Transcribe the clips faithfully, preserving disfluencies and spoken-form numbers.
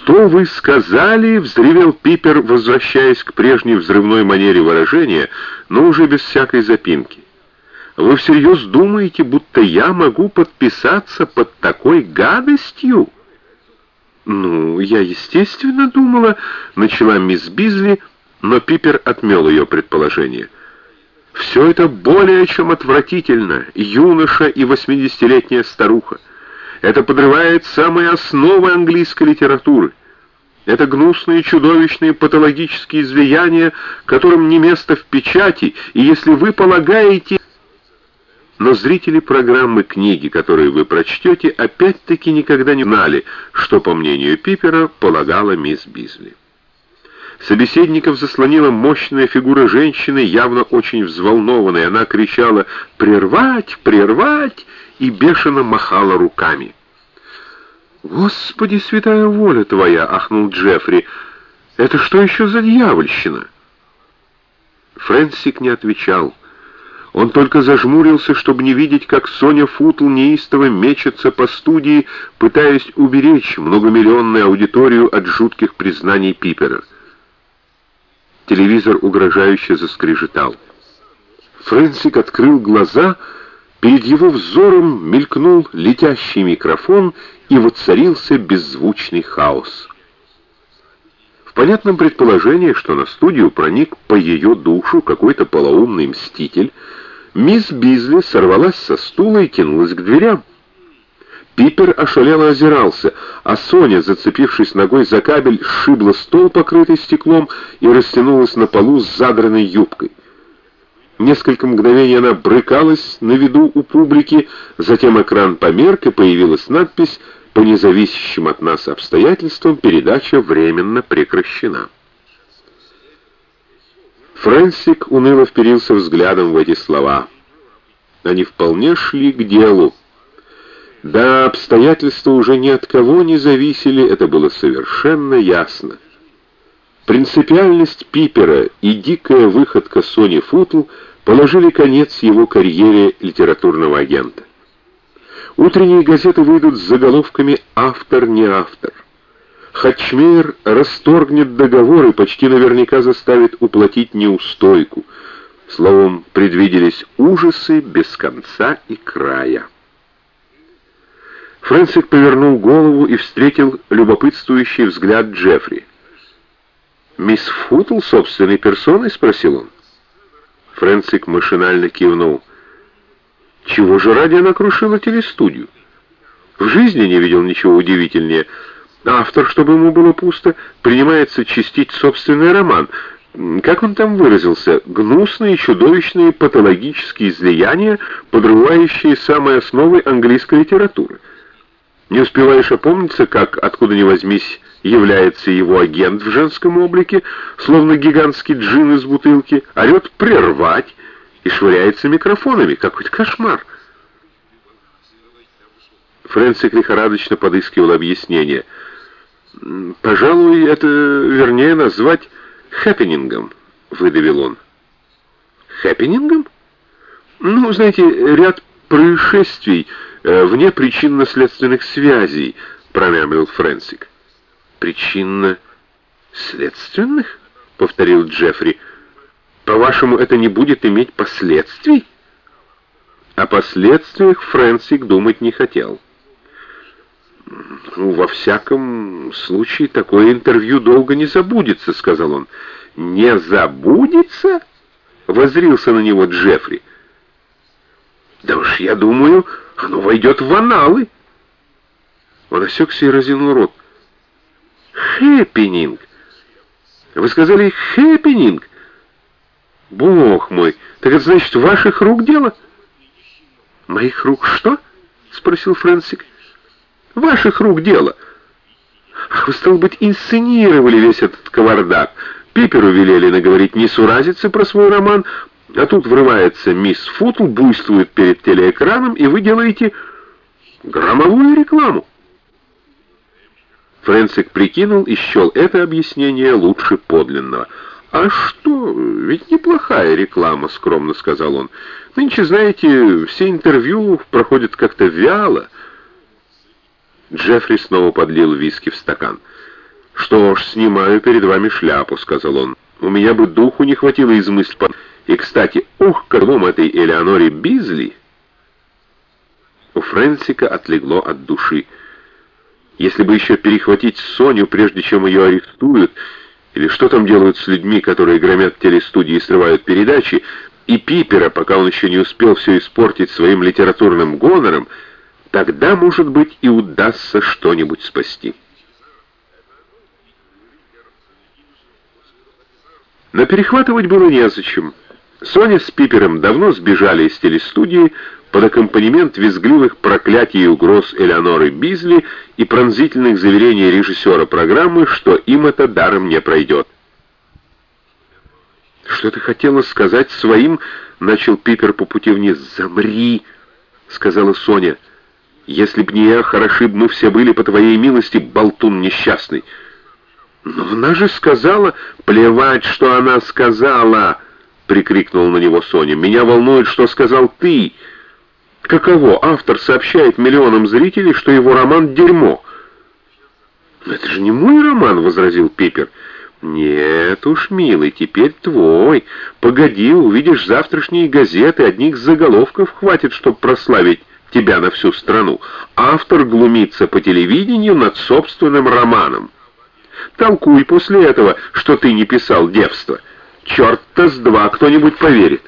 «Что вы сказали?» — взревел Пипер, возвращаясь к прежней взрывной манере выражения, но уже без всякой запинки. «Вы всерьез думаете, будто я могу подписаться под такой гадостью?» «Ну, я, естественно, думала», — начала мисс Бизли, но Пипер отмел ее предположение. «Все это более чем отвратительно, юноша и восьмидесятилетняя старуха. Это подрывает самые основы английской литературы. Это гнусные, чудовищные, патологические излияния, которым не место в печати, и если вы полагаете...» Но зрители программы «Книги», которые вы прочтете, опять-таки никогда не знали, что, по мнению Пипера, полагала мисс Бизли. Собеседников заслонила мощная фигура женщины, явно очень взволнованной. Она кричала «Прервать! Прервать!» и бешено махала руками. «Господи, святая воля твоя!» — ахнул Джеффри. «Это что еще за дьявольщина?» Фрэнсик не отвечал. Он только зажмурился, чтобы не видеть, как Соня Футл неистово мечется по студии, пытаясь уберечь многомиллионную аудиторию от жутких признаний Пипера. Телевизор угрожающе заскрежетал. Фрэнсик открыл глаза, перед его взором мелькнул летящий микрофон, и воцарился беззвучный хаос. В понятном предположении, что на студию проник по ее душу какой-то полоумный мститель, мисс Бизли сорвалась со стула и кинулась к дверям. Пипер ошалело озирался, а Соня, зацепившись ногой за кабель, сшибла стол, покрытый стеклом, и растянулась на полу с задранной юбкой. Несколько мгновений она брыкалась на виду у публики, затем экран померк, и появилась надпись: «По независящим от нас обстоятельствам передача временно прекращена». Фрэнсик уныло вперился взглядом в эти слова. Они вполне шли к делу. Да, обстоятельства уже ни от кого не зависели, это было совершенно ясно. Принципиальность Пипера и дикая выходка Сони Футл положили конец его карьере литературного агента. Утренние газеты выйдут с заголовками «Автор не автор». Хатчмейер расторгнет договор и почти наверняка заставит уплатить неустойку. Словом, предвиделись ужасы без конца и края. Фрэнсик повернул голову и встретил любопытствующий взгляд Джеффри. «Мисс Футл собственной персоной?» — спросил он. Фрэнсик машинально кивнул. Чего же ради она крушила телестудию? В жизни не видел ничего удивительнее. Автор, чтобы ему было пусто, принимается чистить собственный роман. Как он там выразился? Гнусные, чудовищные, патологические излияния, подрывающие самые основы английской литературы. Не успеваешь опомниться, как, откуда ни возьмись, является его агент в женском облике, словно гигантский джин из бутылки, орет «прервать» и швыряется микрофонами. Какой-то кошмар. Фрэнсик лихорадочно подыскивал объяснение. «Пожалуй, это вернее назвать хэппенингом», — выдавил он. «Хэппенингом? Ну, знаете, ряд происшествий э, вне причинно-следственных связей», — промямлил Фрэнсик. «Причинно-следственных?» — повторил Джеффри. «По-вашему, это не будет иметь последствий?» О последствиях Фрэнсик думать не хотел. «Ну, во всяком случае, такое интервью долго не забудется», — сказал он. «Не забудется?» — воззрился на него Джеффри. «Да уж, я думаю, оно войдет в анналы». Он осекся и разинул рот. «Хэппенинг! Вы сказали хэппенинг? Бог мой, так это значит, ваших рук дело?» «Моих рук что?» — спросил Фрэнсик. «Ваших рук дело. Ах, вы, стало быть, инсценировали весь этот кавардак. Пиперу велели наговорить несуразицы про свой роман, а тут врывается мисс Футл, буйствует перед телеэкраном, и вы делаете громовую рекламу». Фрэнсик прикинул и счел это объяснение лучше подлинного. «А что, ведь неплохая реклама», — скромно сказал он. «Нынче, знаете, все интервью проходят как-то вяло». Джеффри снова подлил виски в стакан. «Что ж, снимаю перед вами шляпу», — сказал он. «У меня бы духу не хватило измыслить. И, кстати, ух, крылом этой Элеоноре Бизли!» У Фрэнсика отлегло от души. Если бы еще перехватить Соню, прежде чем ее арестуют, или что там делают с людьми, которые громят телестудии и срывают передачи, и Пипера, пока он еще не успел все испортить своим литературным гонором, тогда, может быть, и удастся что-нибудь спасти. Но перехватывать было незачем. Соня с Пипером давно сбежали из телестудии под аккомпанемент визгливых проклятий и угроз Элеоноры Бизли и пронзительных заверений режиссера программы, что им это даром не пройдет. «Что ты хотела сказать своим?» — начал Пипер по пути вниз. «Замри!» — сказала Соня. «Если б не я, хороши б мы все были по твоей милости, болтун несчастный». «Но она же сказала...» «Плевать, что она сказала!» — прикрикнула на него Соня. «Меня волнует, что сказал ты. Каково? Автор сообщает миллионам зрителей, что его роман — дерьмо». «Но это же не мой роман», — возразил Пипер. «Нет уж, милый, теперь твой. Погоди, увидишь завтрашние газеты, одних заголовков хватит, чтобы прославить тебя на всю страну. Автор глумится по телевидению над собственным романом. Толкуй после этого, что ты не писал девство. Черт-то с два кто-нибудь поверит».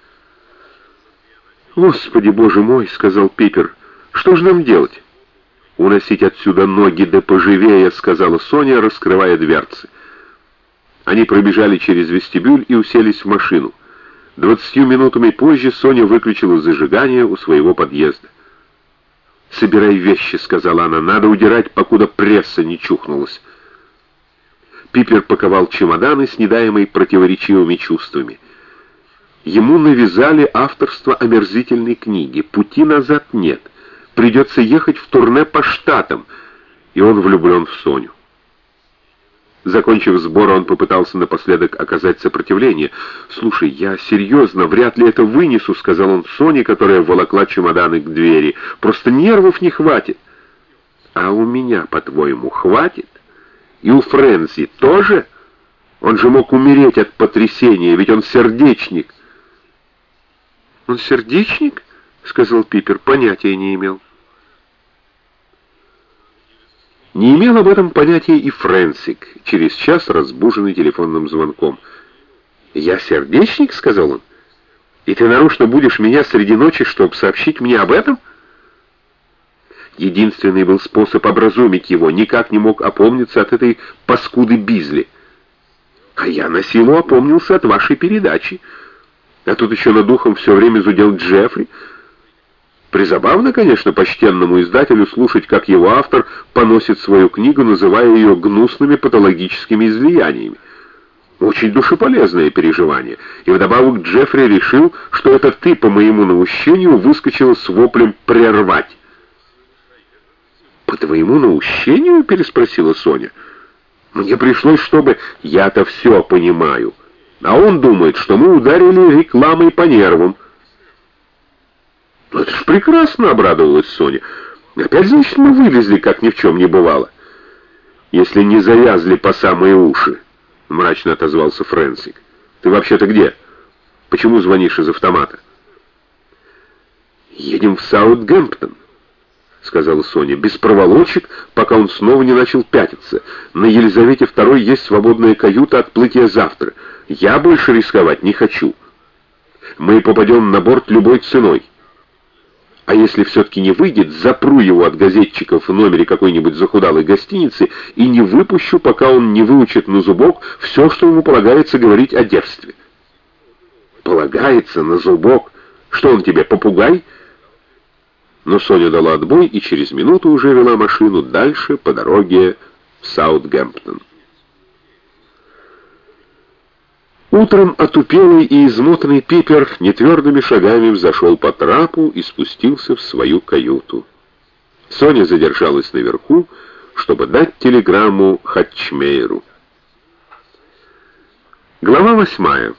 «Господи, боже мой», — сказал Пипер, — «что же нам делать?» «Уносить отсюда ноги да поживее», — сказала Соня, раскрывая дверцы. Они пробежали через вестибюль и уселись в машину. Двадцатью минутами позже Соня выключила зажигание у своего подъезда. «Собирай вещи», — сказала она, — «надо удирать, покуда пресса не чухнулась». Пипер паковал чемоданы с недаемой противоречивыми чувствами. Ему навязали авторство омерзительной книги. Пути назад нет. Придется ехать в турне по штатам. И он влюблен в Соню. Закончив сбор, он попытался напоследок оказать сопротивление. «Слушай, я серьезно, вряд ли это вынесу», — сказал он Соне, которая волокла чемоданы к двери. «Просто нервов не хватит». «А у меня, по-твоему, хватит? И у Фрэнси тоже? Он же мог умереть от потрясения, ведь он сердечник». «Он сердечник?» — сказал Пипер. «Понятия не имел». Не имел об этом понятия и Фрэнсик, через час разбуженный телефонным звонком. «Я сердечник?» — сказал он. «И ты нарочно будешь меня среди ночи, чтобы сообщить мне об этом?» Единственный был способ образумить его, никак не мог опомниться от этой паскуды Бизли. «А я на силу опомнился от вашей передачи. А тут еще над ухом все время зудел Джеффри. Призабавно, конечно, почтенному издателю слушать, как его автор поносит свою книгу, называя ее гнусными патологическими излияниями. Очень душеполезное переживание. И вдобавок Джеффри решил, что это ты, по моему наущению, выскочила с воплем «прервать». «По твоему наущению?» — переспросила Соня. «Мне пришлось, чтобы... Я-то все понимаю. А он думает, что мы ударили рекламой по нервам». «Ну это ж прекрасно», — обрадовалась Соня. «Опять, значит, мы вылезли, как ни в чем не бывало». «Если не завязли по самые уши», — мрачно отозвался Фрэнсик. «Ты вообще-то где? Почему звонишь из автомата?» «Едем в Саутгемптон», — сказала Соня, — «без проволочек, пока он снова не начал пятиться. На Елизавете второй есть свободная каюта, отплытия завтра. Я больше рисковать не хочу. Мы попадем на борт любой ценой. А если все-таки не выйдет, запру его от газетчиков в номере какой-нибудь захудалой гостиницы и не выпущу, пока он не выучит на зубок все, что ему полагается говорить о девстве». «Полагается на зубок? Что он тебе, попугай?» Но Соня дала отбой и через минуту уже вела машину дальше по дороге в Саутгемптон. Утром отупелый и измотанный Пипер нетвердыми шагами взошел по трапу и спустился в свою каюту. Соня задержалась наверху, чтобы дать телеграмму Хатчмейеру. Глава восьмая.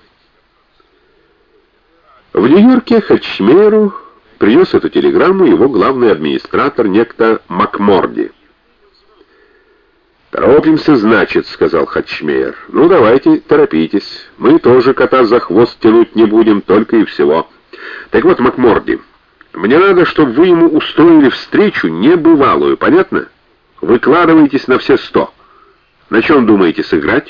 В Нью-Йорке Хатчмейеру принес эту телеграмму его главный администратор, некто Макморди. «Торопимся, значит», — сказал Хатчмейер. «Ну, давайте, торопитесь. Мы тоже кота за хвост тянуть не будем, только и всего. Так вот, МакМорди, мне надо, чтобы вы ему устроили встречу небывалую, понятно? Выкладывайтесь на все сто. На чем думаете сыграть?»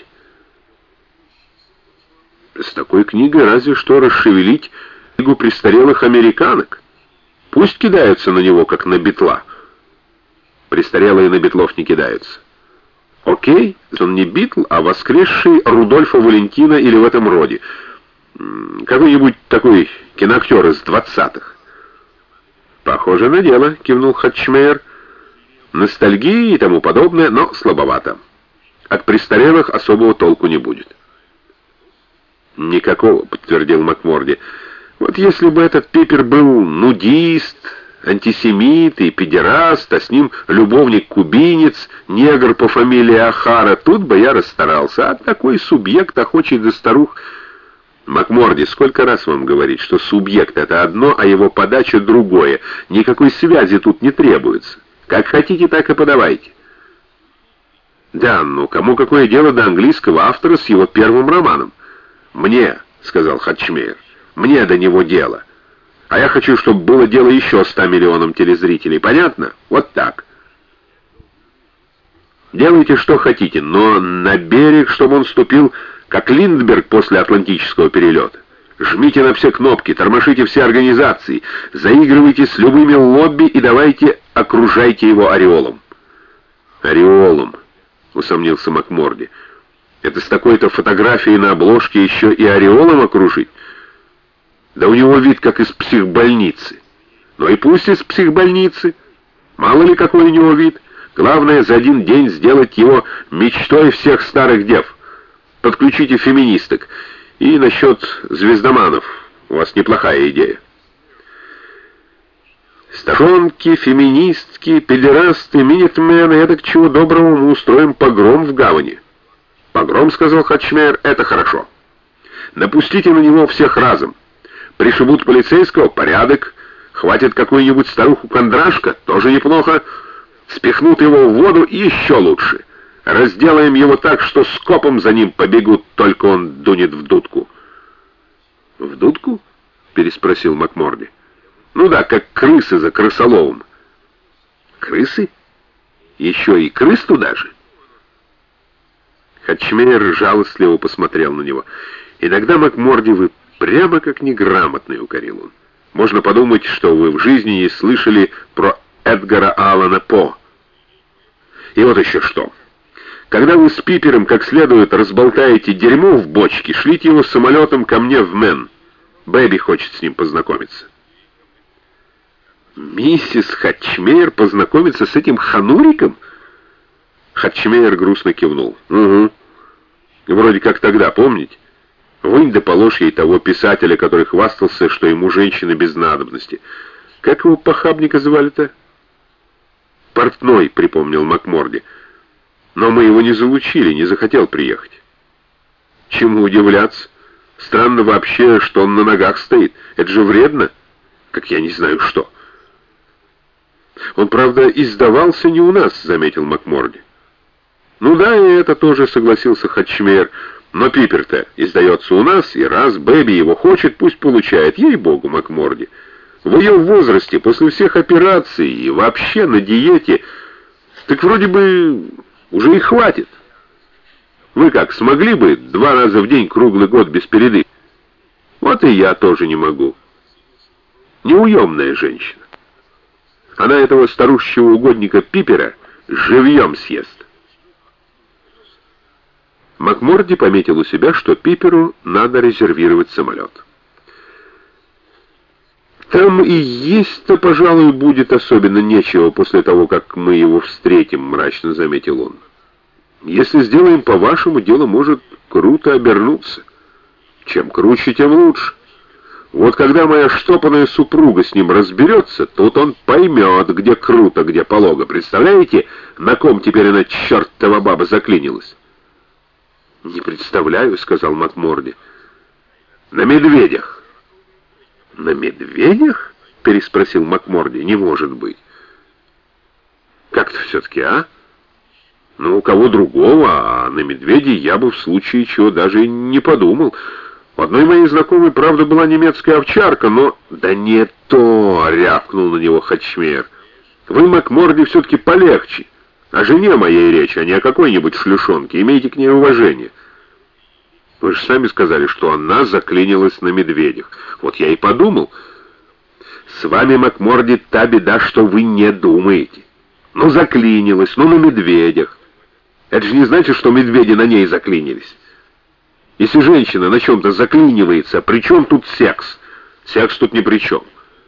«С такой книгой разве что расшевелить книгу престарелых американок. Пусть кидаются на него, как на битла». «Престарелые на битлов не кидаются». «Окей, он не Битл, а воскресший Рудольфа Валентина или в этом роде. Какой-нибудь такой киноактер из двадцатых». «Похоже на дело», — кивнул Хатчмейер. «Ностальгия и тому подобное, но слабовато. От престарелых особого толку не будет». «Никакого», — подтвердил МакМорди. «Вот если бы этот Пипер был нудист, антисемит и педераст, а с ним любовник-кубинец, негр по фамилии Ахара, тут бы я расстарался. А такой субъект охочий до старух...» «МакМорди, сколько раз вам говорить, что субъект — это одно, а его подача — другое. Никакой связи тут не требуется. Как хотите, так и подавайте». «Да, ну кому какое дело до английского автора с его первым романом?» «Мне», — сказал Хатчмейер, — «мне до него дело. А я хочу, чтобы было дело еще ста миллионам телезрителей. Понятно? Вот так. Делайте, что хотите, но на берег, чтобы он ступил, как Линдберг после Атлантического перелета. Жмите на все кнопки, тормошите все организации, заигрывайте с любыми лобби и давайте окружайте его ореолом». «Ореолом», — усомнился МакМорди. «Это с такой-то фотографией на обложке еще и ореолом окружить? Да у него вид как из психбольницы». «Ну и пусть из психбольницы. Мало ли какой у него вид. Главное, за один день сделать его мечтой всех старых дев. Подключите феминисток. И насчет звездоманов. У вас неплохая идея». «Стажонки, феминистки, педерасты, минитмены, это к чего доброго мы устроим погром в гавани». «Погром, — сказал Хатчмейер, — это хорошо. Напустите на него всех разом. Пришибут полицейского — порядок. Хватит какую-нибудь старуху-кондрашка — тоже неплохо. Спихнут его в воду — еще лучше. Разделаем его так, что скопом за ним побегут, только он дунет в дудку». «В дудку?» — переспросил МакМорди. «Ну да, как крысы за крысоловом». «Крысы? Еще и крыс туда же?» Хатчмейер жалостливо посмотрел на него. «Иногда, МакМорди, вы прямо как неграмотный», — укорил он. «Можно подумать, что вы в жизни не слышали про Эдгара Аллана По. И вот еще что. Когда вы с Пипером как следует разболтаете дерьмо в бочке, шлите его самолетом ко мне в Мэн. Бэби хочет с ним познакомиться». «Миссис Хатчмейер познакомиться с этим хануриком?» Хатчмейер грустно кивнул. «Угу. Вроде как тогда, помните? Вынь да положь ей того писателя, который хвастался, что ему женщины без надобности. Как его похабника звали-то?» «Портной», — припомнил МакМорди. «Но мы его не залучили, не захотел приехать». «Чему удивляться? Странно вообще, что он на ногах стоит. Это же вредно, как я не знаю что». «Он, правда, издавался не у нас», — заметил МакМорди. «Ну да, и это тоже», — согласился Хатчмейер. «Но Пипер-то издается у нас, и раз Бэби его хочет, пусть получает. Ей-богу, МакМорди. В ее возрасте, после всех операций и вообще на диете, так вроде бы уже и хватит. Вы как, смогли бы два раза в день круглый год без передышки? Вот и я тоже не могу. Неуемная женщина. Она этого старущего угодника Пипера живьем съест». МакМорди пометил у себя, что Пиперу надо резервировать самолет. «Там и есть-то, пожалуй, будет особенно нечего после того, как мы его встретим», — мрачно заметил он. «Если сделаем по-вашему, дело может круто обернуться. Чем круче, тем лучше. Вот когда моя штопанная супруга с ним разберется, тут он поймет, где круто, где полого. Представляете, на ком теперь она чертова баба заклинилась?» «Не представляю», — сказал МакМорди. «На медведях». «На медведях?» — переспросил МакМорди. «Не может быть». «Как-то все-таки, а? Ну, у кого другого, а на медведя я бы в случае чего даже не подумал. У одной моей знакомой, правда, была немецкая овчарка, но... Да не то, рявкнул на него Хачмер. Вы, Макморди, все-таки полегче. О жене моей речь, а не о какой-нибудь шлюшонке. Имейте к ней уважение. Вы же сами сказали, что она заклинилась на медведях. Вот я и подумал. С вами, Макморди, та беда, что вы не думаете. Ну, заклинилась, ну, на медведях. Это же не значит, что медведи на ней заклинились. Если женщина на чем-то заклинивается, при чем тут секс? Секс тут ни при чем.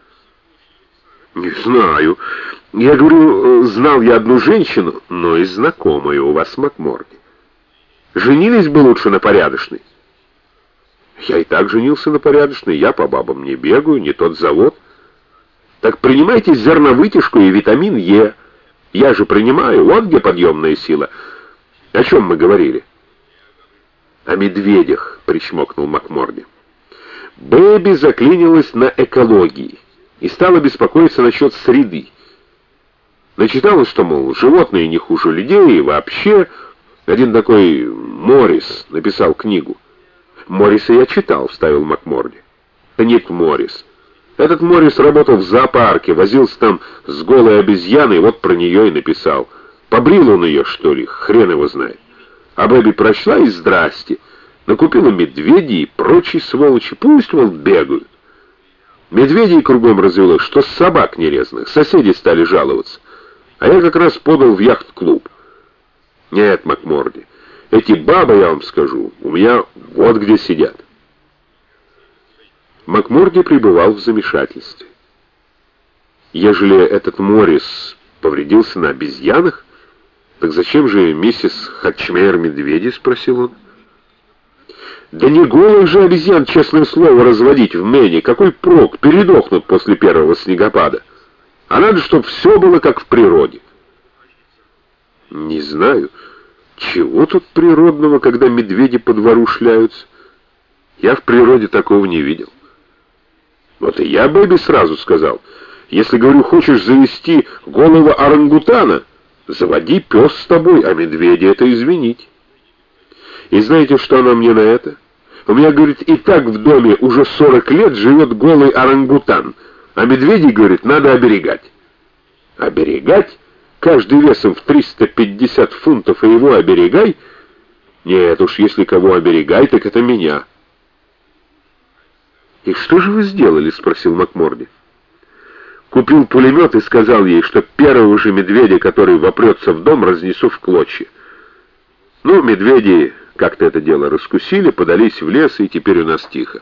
Не знаю. Я говорю, знал я одну женщину, но и знакомую у вас, Макморди. Женились бы лучше на порядочной. Я и так женился на порядочной, я по бабам не бегаю, не тот завод. Так принимайте зерновытяжку и витамин Е. Я же принимаю, вот где подъемная сила. О чем мы говорили? О медведях, причмокнул Макморди. Бэби заклинилась на экологии и стала беспокоиться насчет среды. Начиталось, что, мол, животные не хуже людей, и вообще... Один такой Моррис написал книгу. Морриса я читал, вставил Макморди. Да нет, Моррис. Этот Моррис работал в зоопарке, возился там с голой обезьяной, вот про нее и написал. Побрил он ее, что ли, хрен его знает. А Бэби прочла и здрасте. Накупила медведей и прочие сволочи, пусть, мол, бегают. Медведей кругом развелось, что с собак нерезных. Соседи стали жаловаться. А я как раз подал в яхт-клуб. Нет, Макморди, эти бабы, я вам скажу, у меня вот где сидят. Макморди пребывал в замешательстве. Ежели этот Моррис повредился на обезьянах, так зачем же миссис Хачмер медведи, спросил он. Да не голых же обезьян, честное слово, разводить в Мэне. Какой прок, передохнут после первого снегопада. А надо, чтобы все было как в природе. Не знаю, чего тут природного, когда медведи по двору шляются. Я в природе такого не видел. Вот и я Бэби сразу сказал. Если, говорю, хочешь завести голого орангутана, заводи, пес с тобой, а медведи это извинить. И знаете, что она мне на это? У меня, говорит, и так в доме уже сорок лет живет голый орангутан, а медведей, говорит, надо оберегать. Оберегать? Каждый весом в триста пятьдесят фунтов, и его оберегай? Нет уж, если кого оберегай, так это меня. «И что же вы сделали?» — спросил Макморди. «Купил пулемет и сказал ей, что первого же медведя, который вопрется в дом, разнесу в клочья. Ну, медведи как-то это дело раскусили, подались в лес, и теперь у нас тихо».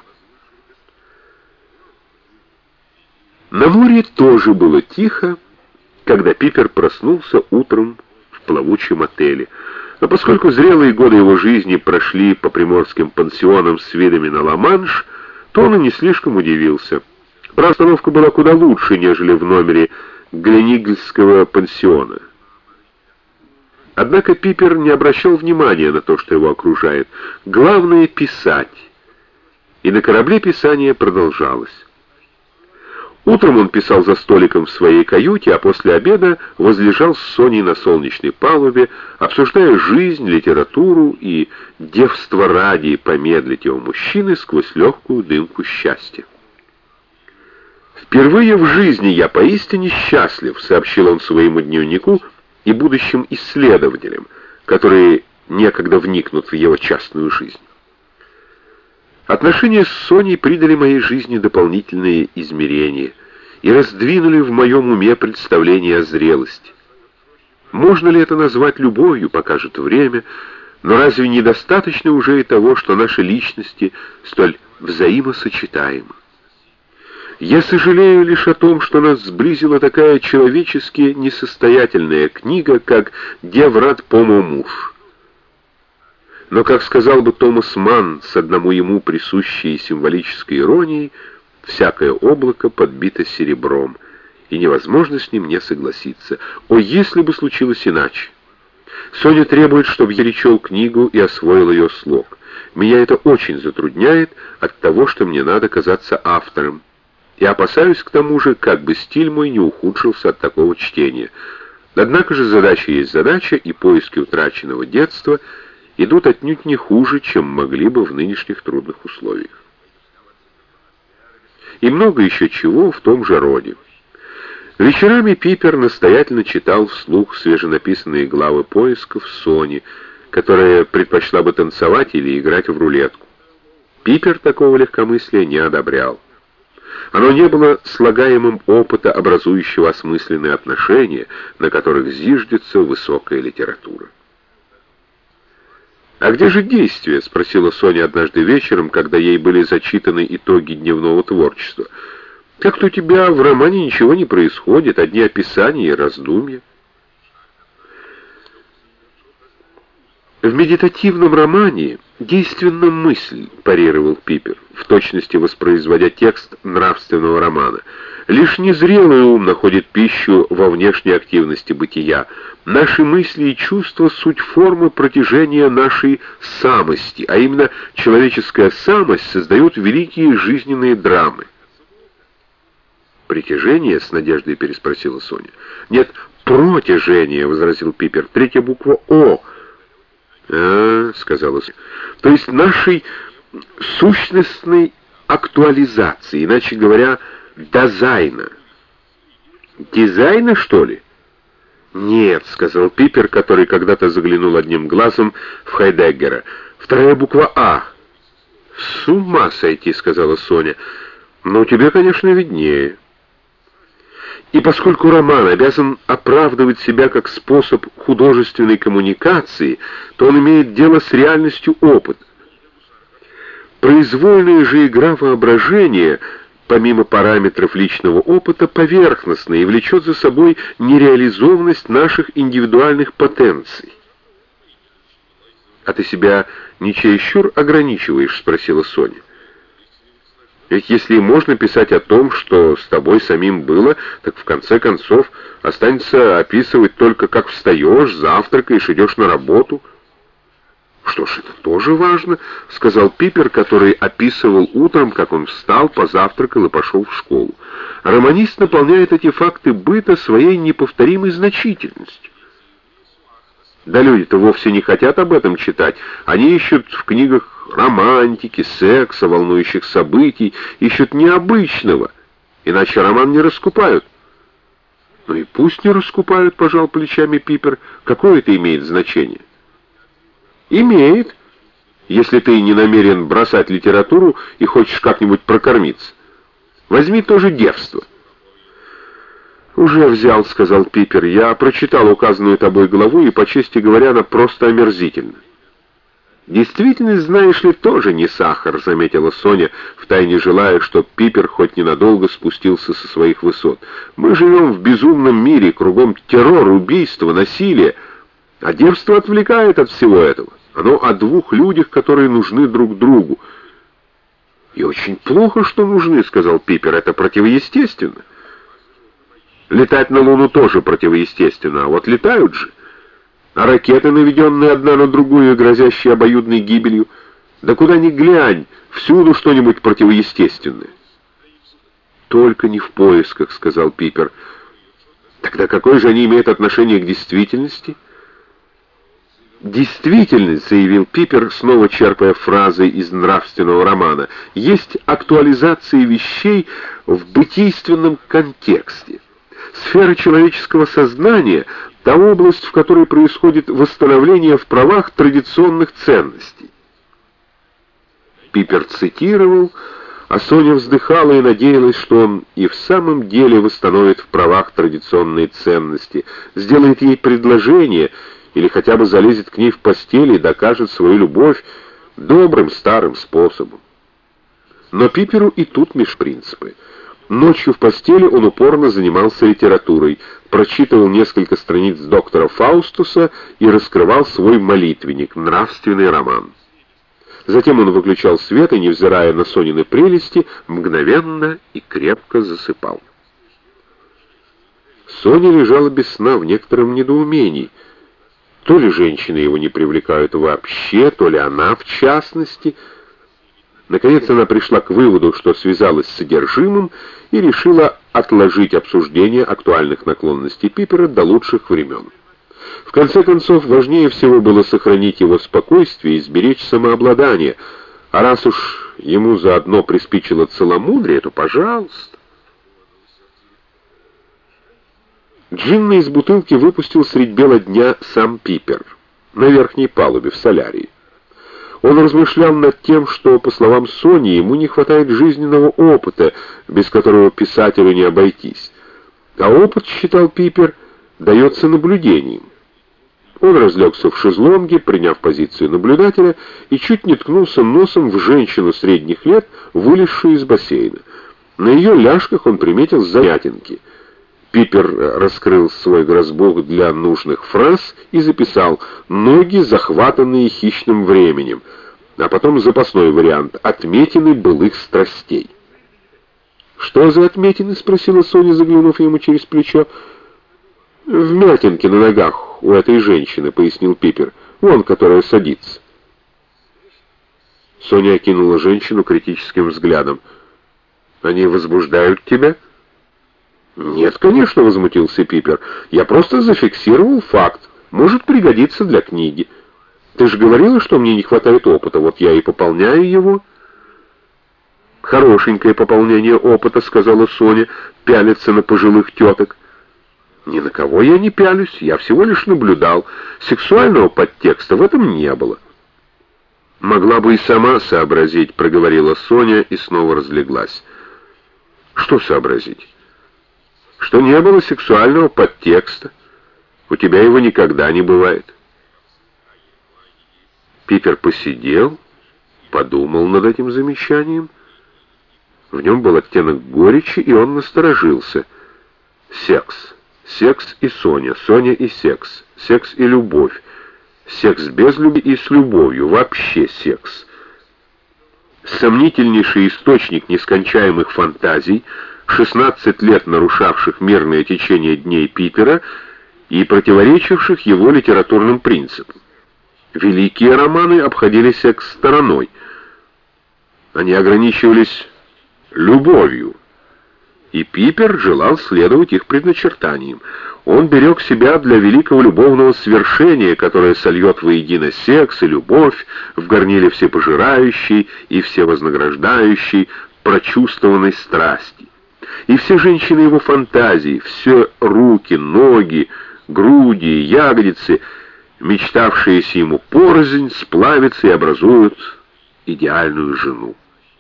На море тоже было тихо, когда Пипер проснулся утром в плавучем отеле. Но поскольку зрелые годы его жизни прошли по приморским пансионам с видами на Ла-Манш, то он и не слишком удивился. Обстановка была куда лучше, нежели в номере Гленигельского пансиона. Однако Пипер не обращал внимания на то, что его окружает. Главное — писать. И на корабле писание продолжалось. Утром он писал за столиком в своей каюте, а после обеда возлежал с Соней на солнечной палубе, обсуждая жизнь, литературу и девство ради помедлить его мужчины сквозь легкую дымку счастья. «Впервые в жизни я поистине счастлив», — сообщил он своему дневнику и будущим исследователям, которые некогда вникнут в его частную жизнь. Отношения с Соней придали моей жизни дополнительные измерения и раздвинули в моем уме представление о зрелости. Можно ли это назвать любовью, покажет время, но разве недостаточно уже и того, что наши личности столь взаимосочетаемы? Я сожалею лишь о том, что нас сблизила такая человечески несостоятельная книга, как «Деврат Помо муж». Но, как сказал бы Томас Манн с одному ему присущей символической иронией, всякое облако подбито серебром, и невозможно с ним не согласиться. О, если бы случилось иначе! Соня требует, чтобы я перечел книгу и освоил ее слог. Меня это очень затрудняет от того, что мне надо казаться автором. Я опасаюсь к тому же, как бы стиль мой не ухудшился от такого чтения. Однако же задача есть задача, и поиски утраченного детства идут отнюдь не хуже, чем могли бы в нынешних трудных условиях. И много еще чего в том же роде. Вечерами Пипер настоятельно читал вслух свеженаписанные главы поисков Соне, которая предпочла бы танцевать или играть в рулетку. Пипер такого легкомыслия не одобрял. Оно не было слагаемым опыта, образующего осмысленные отношения, на которых зиждется высокая литература. «А где же действие?» — спросила Соня однажды вечером, когда ей были зачитаны итоги дневного творчества. «Как-то у тебя в романе ничего не происходит, одни описания и раздумья». «В медитативном романе действенна мысль», — парировал Пипер, в точности воспроизводя текст нравственного романа. «Лишь незрелый ум находит пищу во внешней активности бытия. Наши мысли и чувства — суть формы протяжения нашей самости, а именно человеческая самость создает великие жизненные драмы». «Притяжение?» — с надеждой переспросила Соня. «Нет, протяжение», — возразил Пипер. «Третья буква «О». «А, — сказала Соня, — то есть нашей сущностной актуализации, иначе говоря, дизайна». «Дизайна, что ли?» «Нет, — сказал Пипер, который когда-то заглянул одним глазом в Хайдеггера. — Вторая буква «А». «С ума сойти!» — сказала Соня. «Но тебе, конечно, виднее». И поскольку роман обязан оправдывать себя как способ художественной коммуникации, то он имеет дело с реальностью опыта. Произвольная же игра воображения, помимо параметров личного опыта, поверхностна и влечет за собой нереализованность наших индивидуальных потенций. «А ты себя не чересчур ограничиваешь?» — спросила Соня. «Ведь если можно писать о том, что с тобой самим было, так в конце концов останется описывать только, как встаешь, завтракаешь, идешь на работу». «Что ж, это тоже важно», — сказал Пипер, который описывал утром, как он встал, позавтракал и пошел в школу. «Романист наполняет эти факты быта своей неповторимой значительностью». Да люди-то вовсе не хотят об этом читать. Они ищут в книгах романтики, секса, волнующих событий, ищут необычного, иначе роман не раскупают. «Ну и пусть не раскупают», — пожал плечами Пипер. «Какое это имеет значение?» «Имеет, если ты не намерен бросать литературу и хочешь как-нибудь прокормиться. Возьми тоже девство». «Уже взял», — сказал Пипер. «Я прочитал указанную тобой главу, и, по чести говоря, она просто омерзительна». «Действительность, знаешь ли, тоже не сахар», — заметила Соня, втайне желая, чтоб Пипер хоть ненадолго спустился со своих высот. «Мы живем в безумном мире, кругом террор, убийство, насилие, а девство отвлекает от всего этого. Оно о двух людях, которые нужны друг другу». «И очень плохо, что нужны», — сказал Пипер. «Это противоестественно». «Летать на Луну тоже противоестественно, а вот летают же. А ракеты, наведенные одна на другую и грозящие обоюдной гибелью, да куда ни глянь, всюду что-нибудь противоестественное». «Только не в поисках», — сказал Пипер. «Тогда какое же они имеют отношение к действительности?» «Действительность», — заявил Пипер, снова черпая фразы из нравственного романа, — «есть актуализация вещей в бытийственном контексте. Сфера человеческого сознания — та область, в которой происходит восстановление в правах традиционных ценностей». Пипер цитировал, а Соня вздыхала и надеялась, что он и в самом деле восстановит в правах традиционные ценности, сделает ей предложение или хотя бы залезет к ней в постель и докажет свою любовь добрым старым способом. Но Пиперу и тут межпринципы. Ночью в постели он упорно занимался литературой, прочитывал несколько страниц доктора Фаустуса и раскрывал свой молитвенник, нравственный роман. Затем он выключал свет и, невзирая на Сонины прелести, мгновенно и крепко засыпал. Соня лежала без сна в некотором недоумении. То ли женщины его не привлекают вообще, то ли она в частности. Наконец она пришла к выводу, что связалась с содержимым, и решила отложить обсуждение актуальных наклонностей Пипера до лучших времен. В конце концов, важнее всего было сохранить его спокойствие и сберечь самообладание, а раз уж ему заодно приспичило целомудрие, то пожалуйста. Джинна из бутылки выпустил средь бела дня сам Пипер на верхней палубе в солярии. Он размышлял над тем, что, по словам Сони, ему не хватает жизненного опыта, без которого писателю не обойтись. А опыт, считал Пипер, дается наблюдением. Он разлегся в шезлонге, приняв позицию наблюдателя, и чуть не ткнулся носом в женщину средних лет, вылезшую из бассейна. На ее ляжках он приметил замятинки. Пипер раскрыл свой грозбух для нужных фраз и записал «ноги, захватанные хищным временем», а потом запасной вариант «отметины былых страстей». «Что за отметины?» — спросила Соня, заглянув ему через плечо. «Вмятинки на ногах у этой женщины», — пояснил Пипер. «Вон, которая садится». Соня окинула женщину критическим взглядом. «Они возбуждают тебя?» «Нет, конечно», — возмутился Пипер. «Я просто зафиксировал факт. Может пригодиться для книги. Ты же говорила, что мне не хватает опыта, вот я и пополняю его». «Хорошенькое пополнение опыта», — сказала Соня, пялится на пожилых теток. «Ни на кого я не пялюсь, я всего лишь наблюдал. Сексуального подтекста в этом не было». «Могла бы и сама сообразить», — проговорила Соня и снова разлеглась. «Что сообразить?» «Что не было сексуального подтекста. У тебя его никогда не бывает». Пипер посидел, подумал над этим замечанием. В нем был оттенок горечи, и он насторожился. Секс. Секс и Соня. Соня и секс. Секс и любовь. Секс без любви и с любовью. Вообще секс. Сомнительнейший источник нескончаемых фантазий, шестнадцать лет нарушавших мирное течение дней Пипера и противоречивших его литературным принципам. Великие романы обходили секс стороной. Они ограничивались любовью, и Пипер желал следовать их предначертаниям. Он берег себя для великого любовного свершения, которое сольет воедино секс и любовь в горниле всепожирающей и всевознаграждающей прочувствованной страсти. И все женщины его фантазии, все руки, ноги, груди, ягодицы, мечтавшиеся ему порознь, сплавятся и образуют идеальную жену.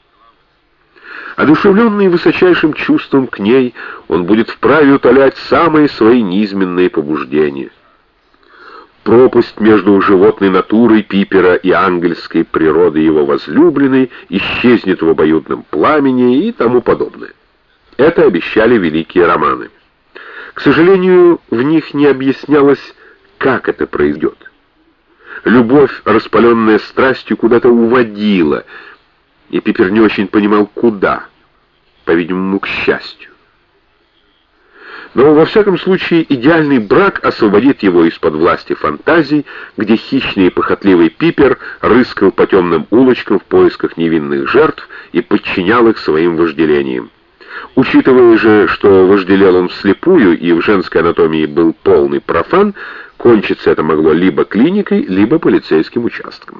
Одушевленный высочайшим чувством к ней, он будет вправе утолять самые свои низменные побуждения. Пропасть между животной натурой Пипера и ангельской природой его возлюбленной исчезнет в обоюдном пламени и тому подобное. Это обещали великие романы. К сожалению, в них не объяснялось, как это произойдет. Любовь, распаленная страстью, куда-то уводила, и Пипер не очень понимал, куда, по-видимому, к счастью. Но, во всяком случае, идеальный брак освободит его из-под власти фантазий, где хищный и похотливый Пипер рыскал по темным улочкам в поисках невинных жертв и подчинял их своим вожделениям. Учитывая же, что вожделел он вслепую и в женской анатомии был полный профан, кончиться это могло либо клиникой, либо полицейским участком.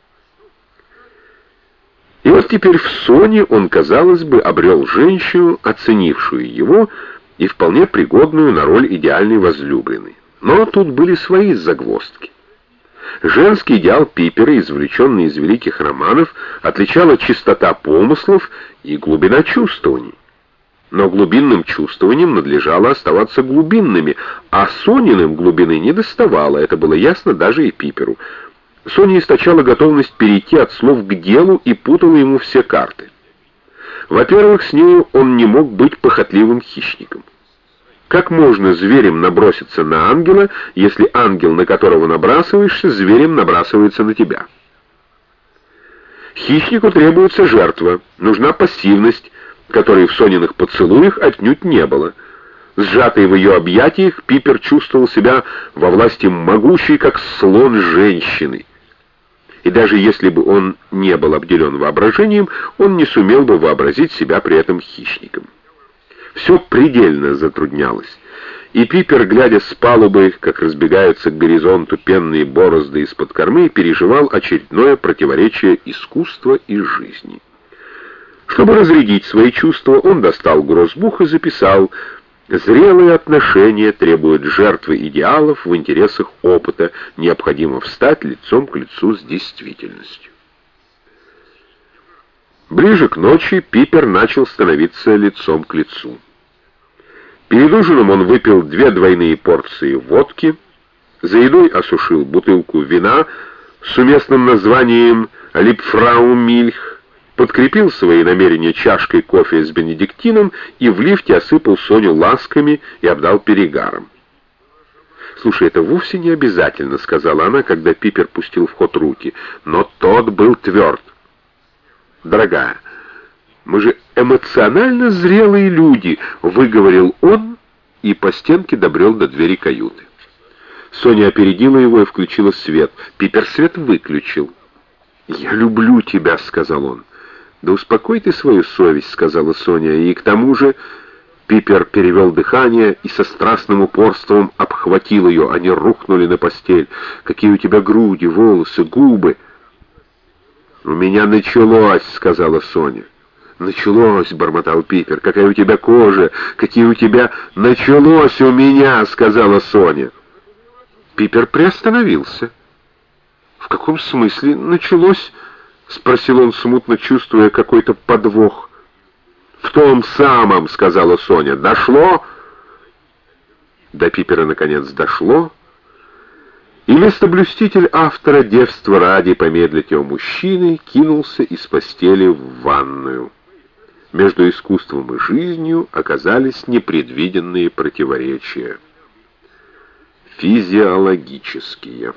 И вот теперь в Соне он, казалось бы, обрел женщину, оценившую его и вполне пригодную на роль идеальной возлюбленной. Но тут были свои загвоздки. Женский идеал Пипера, извлеченный из великих романов, отличала чистота помыслов и глубина чувствований. Но глубинным чувствованиям надлежало оставаться глубинными, а Сониным глубины не доставало, это было ясно даже и Пиперу. Соня источала готовность перейти от слов к делу и путала ему все карты. Во-первых, с нею он не мог быть похотливым хищником. Как можно зверем наброситься на ангела, если ангел, на которого набрасываешься, зверем набрасывается на тебя? Хищнику требуется жертва, нужна пассивность, которой в Сониных поцелуях отнюдь не было. Сжатый в ее объятиях, Пипер чувствовал себя во власти могучей, как слон, женщины. И даже если бы он не был обделен воображением, он не сумел бы вообразить себя при этом хищником. Все предельно затруднялось. И Пипер, глядя с палубы, как разбегаются к горизонту пенные борозды из-под кормы, переживал очередное противоречие искусства и жизни. Чтобы разрядить свои чувства, он достал гроссбух и записал: «Зрелые отношения требуют жертвы идеалов в интересах опыта, необходимо встать лицом к лицу с действительностью». Ближе к ночи Пипер начал становиться лицом к лицу. Перед ужином он выпил две двойные порции водки, за едой осушил бутылку вина с уместным названием «Липфраумильх», подкрепил свои намерения чашкой кофе с бенедиктином и в лифте осыпал Соню ласками и обдал перегаром. «Слушай, это вовсе не обязательно», — сказала она, когда Пипер пустил в ход руки, но тот был тверд. «Дорогая, мы же эмоционально зрелые люди», — выговорил он и по стенке добрел до двери каюты. Соня опередила его и включила свет. Пипер свет выключил. «Я люблю тебя», — сказал он. «Да успокой ты свою совесть», — сказала Соня, — «и к тому же...» Пипер перевел дыхание и со страстным упорством обхватил ее. Они рухнули на постель. «Какие у тебя груди, волосы, губы!» «У меня началось», — сказала Соня. «Началось», — бормотал Пипер. «Какая у тебя кожа, какие у тебя...» «Началось у меня», — сказала Соня. Пипер приостановился. «В каком смысле началось?» — спросил он, смутно чувствуя какой-то подвох. «В том самом», — сказала Соня. «Дошло?» До Пипера, наконец, дошло. И местоблюститель автора «Девства ради» помедлить его мужчины кинулся из постели в ванную. Между искусством и жизнью оказались непредвиденные противоречия. Физиологические.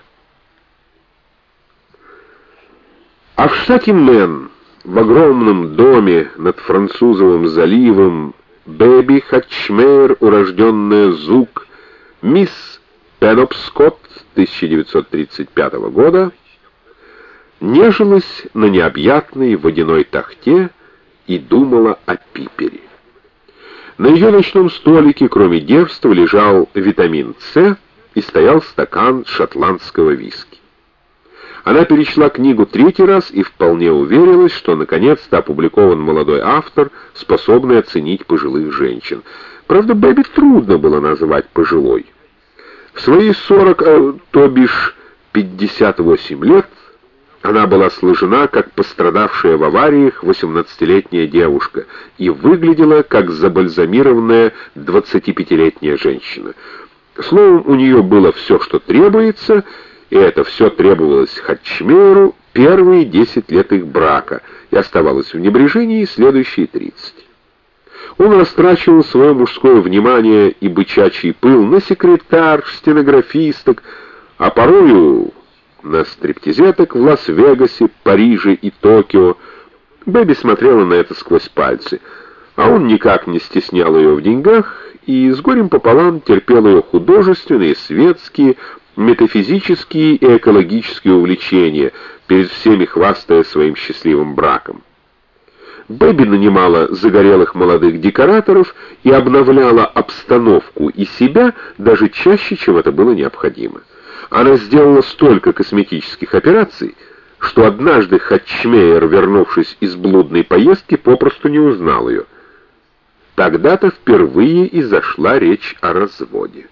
А в штате Мэн, в огромном доме над Французовым заливом, Бэби Хатчмейр, урожденная Зук, мисс Пенопскотт тысяча девятьсот тридцать пятого года, нежилась на необъятной водяной тахте и думала о Пипере. На ее ночном столике, кроме девства, лежал витамин С и стоял стакан шотландского виски. Она перечла книгу третий раз и вполне уверилась, что наконец-то опубликован молодой автор, способный оценить пожилых женщин. Правда, Бэби трудно было назвать пожилой. В свои сорок, то бишь пятьдесят восемь лет, она была сложена, как пострадавшая в авариях восемнадцатилетняя девушка, и выглядела, как забальзамированная двадцатипятилетняя женщина. Словом, у нее было все, что требуется, и это все требовалось Хатчмейру первые десять лет их брака, и оставалось в небрежении следующие тридцать. Он растрачивал свое мужское внимание и бычачий пыл на секретарш, стенографисток, а порою на стриптизеток в Лас-Вегасе, Париже и Токио. Бэби смотрела на это сквозь пальцы, а он никак не стеснял ее в деньгах и с горем пополам терпел ее художественные, светские, метафизические и экологические увлечения, перед всеми хвастая своим счастливым браком. Бэби нанимала загорелых молодых декораторов и обновляла обстановку и себя даже чаще, чем это было необходимо. Она сделала столько косметических операций, что однажды Хатчмейр, вернувшись из блудной поездки, попросту не узнал ее. Тогда-то впервые и зашла речь о разводе.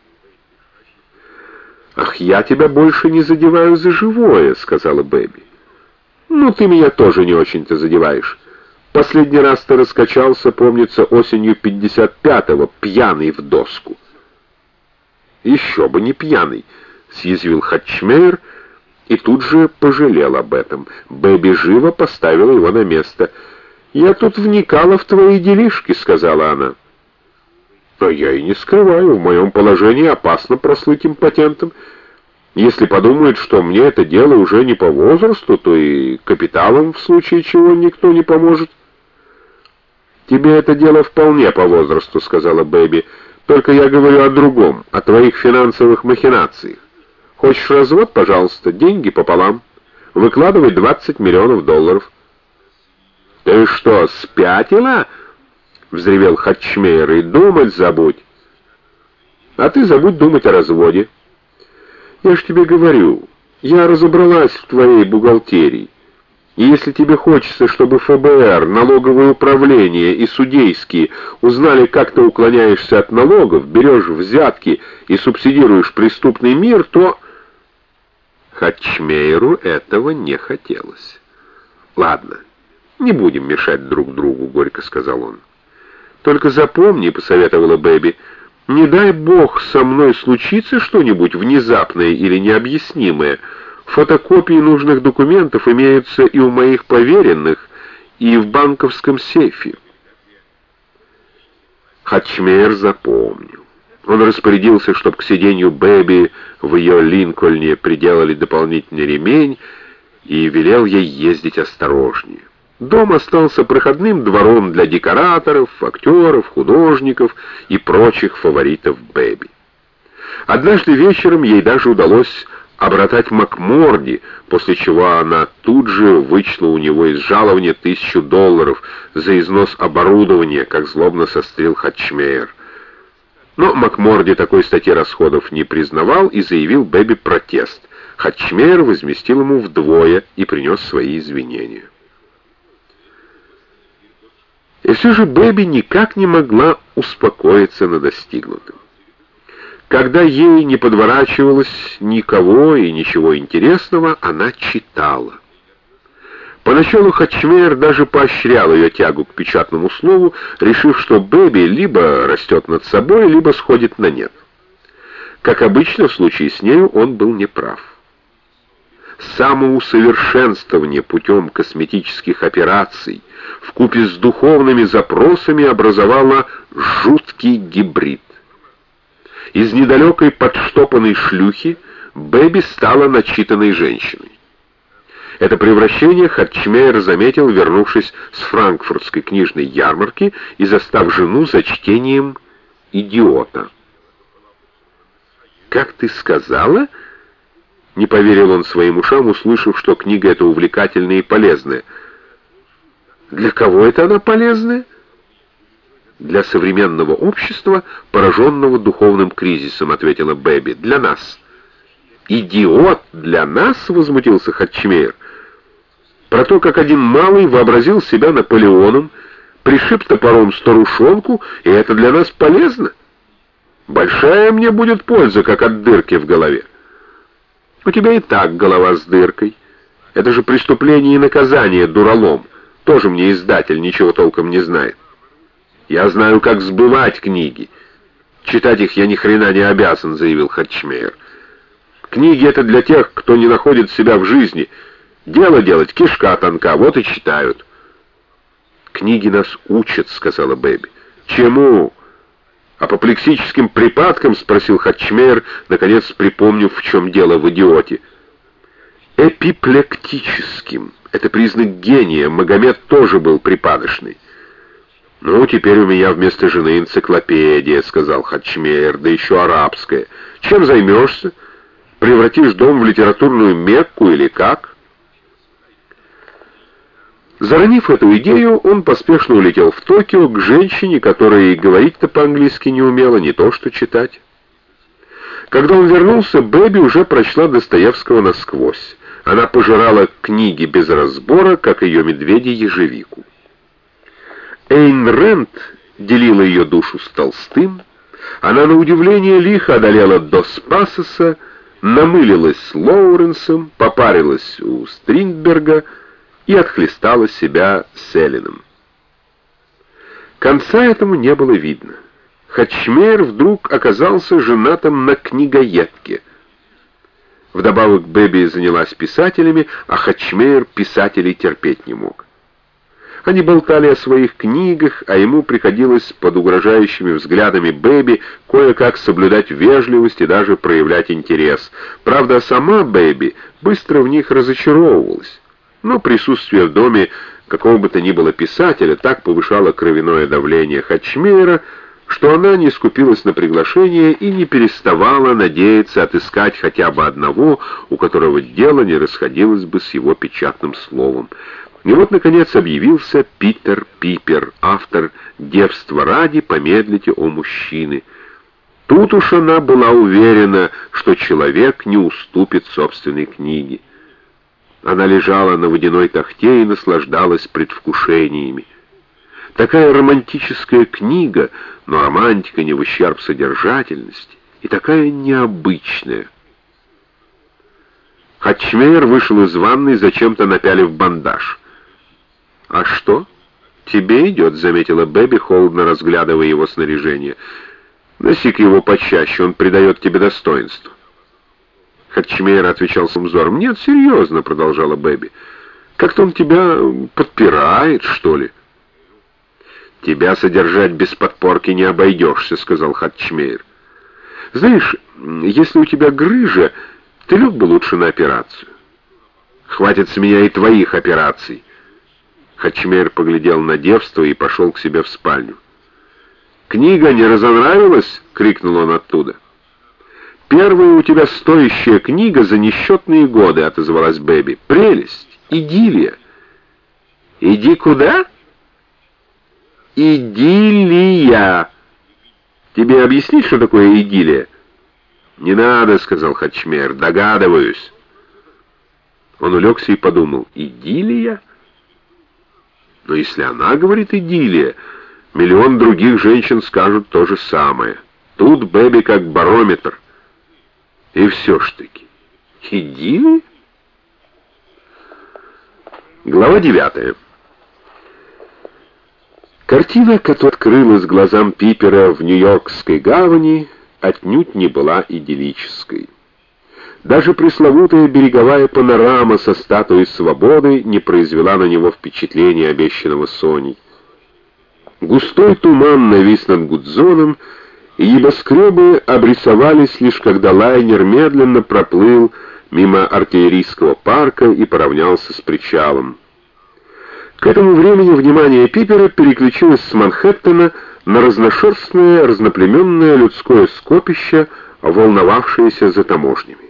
«Ах, я тебя больше не задеваю за живое», — сказала Бэби. «Ну, ты меня тоже не очень-то задеваешь. Последний раз ты раскачался, помнится, осенью пятьдесят пятого, пьяный в доску». «Еще бы не пьяный», — съязвил Хатчмейр и тут же пожалел об этом. Бэби живо поставила его на место. «Я тут вникала в твои делишки», — сказала она. «А я и не скрываю, в моем положении опасно прослыть импотентом. Если подумают, что мне это дело уже не по возрасту, то и капиталом в случае чего никто не поможет». «Тебе это дело вполне по возрасту», — сказала Бэби. «Только я говорю о другом, о твоих финансовых махинациях. Хочешь развод, пожалуйста, деньги пополам. Выкладывай двадцать миллионов долларов». «Ты что, спятила?» — взревел Хатчмейер, — «и думать забудь». «А ты забудь думать о разводе». «Я ж тебе говорю, я разобралась в твоей бухгалтерии. И если тебе хочется, чтобы ФБР, налоговое управление и судейские узнали, как ты уклоняешься от налогов, берешь взятки и субсидируешь преступный мир, то...» Хатчмейеру этого не хотелось. «Ладно, не будем мешать друг другу», — горько сказал он. «Только запомни», — посоветовала Бэби, — «не дай бог со мной случится что-нибудь внезапное или необъяснимое. Фотокопии нужных документов имеются и у моих поверенных, и в банковском сейфе». Хатчмейер запомнил. Он распорядился, чтобы к сиденью Бэби в ее Линкольне приделали дополнительный ремень, и велел ей ездить осторожнее. Дом остался проходным двором для декораторов, актеров, художников и прочих фаворитов Бэби. Однажды вечером ей даже удалось обратать Макморди, после чего она тут же вычла у него из жалования тысячу долларов за износ оборудования, как злобно сострил Хатчмейер. Но Макморди такой статьи расходов не признавал и заявил Бэби протест. Хатчмейер возместил ему вдвое и принес свои извинения. И все же Бэби никак не могла успокоиться на достигнутом. Когда ей не подворачивалось никого и ничего интересного, она читала. Поначалу Хатчмейер даже поощрял ее тягу к печатному слову, решив, что Бэби либо растет над собой, либо сходит на нет. Как обычно в случае с нею, он был неправ. Самоусовершенствование путем косметических операций вкупе с духовными запросами образовало жуткий гибрид. Из недалекой подштопанной шлюхи Бэби стала начитанной женщиной. Это превращение Хатчмейер заметил, вернувшись с франкфуртской книжной ярмарки и застав жену за чтением «Идиота». «Как ты сказала?» Не поверил он своим ушам, услышав, что книга эта увлекательная и полезная. «Для кого это она полезная?» «Для современного общества, пораженного духовным кризисом», — ответила Бэби. «Для нас». «Идиот для нас?» — возмутился Хатчмейер. «Про то, как один малый вообразил себя Наполеоном, пришиб топором старушонку, и это для нас полезно? Большая мне будет польза, как от дырки в голове». «У тебя и так голова с дыркой. Это же преступление и наказание, дуралом. Тоже мне издатель ничего толком не знает. Я знаю, как сбывать книги. Читать их я ни хрена не обязан», — заявил Хатчмейер. «Книги — это для тех, кто не находит себя в жизни. Дело делать, кишка тонка, вот и читают». «Книги нас учат», — сказала Бэби. «Чему?» «Апоплексическим припадкам?» — спросил Хатчмейер, наконец припомнив, в чем дело в «Идиоте». «Эпиплектическим. Это признак гения. Магомед тоже был припадочный». «Ну, теперь у меня вместо жены энциклопедия», — сказал Хатчмейер, — «да еще арабская. Чем займешься? Превратишь дом в литературную Мекку или как?» Заронив эту идею, он поспешно улетел в Токио к женщине, которая и говорить-то по-английски не умела, не то что читать. Когда он вернулся, Бэби уже прочла Достоевского насквозь. Она пожирала книги без разбора, как ее медведи ежевику. Эйн Рэнд делила ее душу с Толстым. Она на удивление лихо одолела Дос Пасоса, намылилась с Лоуренсом, попарилась у Стриндберга и отхлестала себя Селином. Конца этому не было видно. Хатчмейер вдруг оказался женатым на книгоедке. Вдобавок Бэби занялась писателями, а Хатчмейер писателей терпеть не мог. Они болтали о своих книгах, а ему приходилось под угрожающими взглядами Бэби кое-как соблюдать вежливость и даже проявлять интерес. Правда, сама Бэби быстро в них разочаровывалась. Но присутствие в доме какого бы то ни было писателя так повышало кровяное давление Хатчмейера, что она не скупилась на приглашение и не переставала надеяться отыскать хотя бы одного, у которого дело не расходилось бы с его печатным словом. И вот, наконец, объявился Питер Пипер, автор «Девства ради, помедлите, о мужчины». Тут уж она была уверена, что человек не уступит собственной книге. Она лежала на водяной тахте и наслаждалась предвкушениями. Такая романтическая книга, но романтика не в ущерб содержательности, и такая необычная. Хатчмейер вышел из ванной, зачем-то напялив бандаж. «А что? Тебе идет», — заметила Бэби, холодно разглядывая его снаряжение. «Носи-ка его почаще, он придает тебе достоинство». Хатчмейер отвечал с взором. «Нет, серьезно», — продолжала Бэби. «Как-то он тебя подпирает, что ли?» «Тебя содержать без подпорки не обойдешься», — сказал Хатчмейер. «Знаешь, если у тебя грыжа, ты лег бы лучше на операцию». «Хватит с меня и твоих операций». Хатчмейер поглядел на девство и пошел к себе в спальню. «Книга не разонравилась?» — крикнул он оттуда. «Первая у тебя стоящая книга за несчетные годы», — отозвалась Бэби. «Прелесть, идиллия». «Иди куда?» «Идиллия». «Тебе объяснить, что такое идиллия?» «Не надо», — сказал Хатчмейер, — «догадываюсь». Он улегся и подумал: «Идиллия?» Но если она говорит «идиллия», миллион других женщин скажут то же самое. Тут Бэби как барометр. И все ж таки. Идиллия? Глава девятая. Картина, которая открылась глазам Пипера в Нью-Йоркской гавани, отнюдь не была идиллической. Даже пресловутая береговая панорама со статуей свободы не произвела на него впечатления, обещанного Соней. Густой туман навис над Гудзоном, и небоскребы обрисовались лишь когда лайнер медленно проплыл мимо артиллерийского парка и поравнялся с причалом. К этому времени внимание Пипера переключилось с Манхэттена на разношерстное, разноплеменное людское скопище, волновавшееся за таможнями.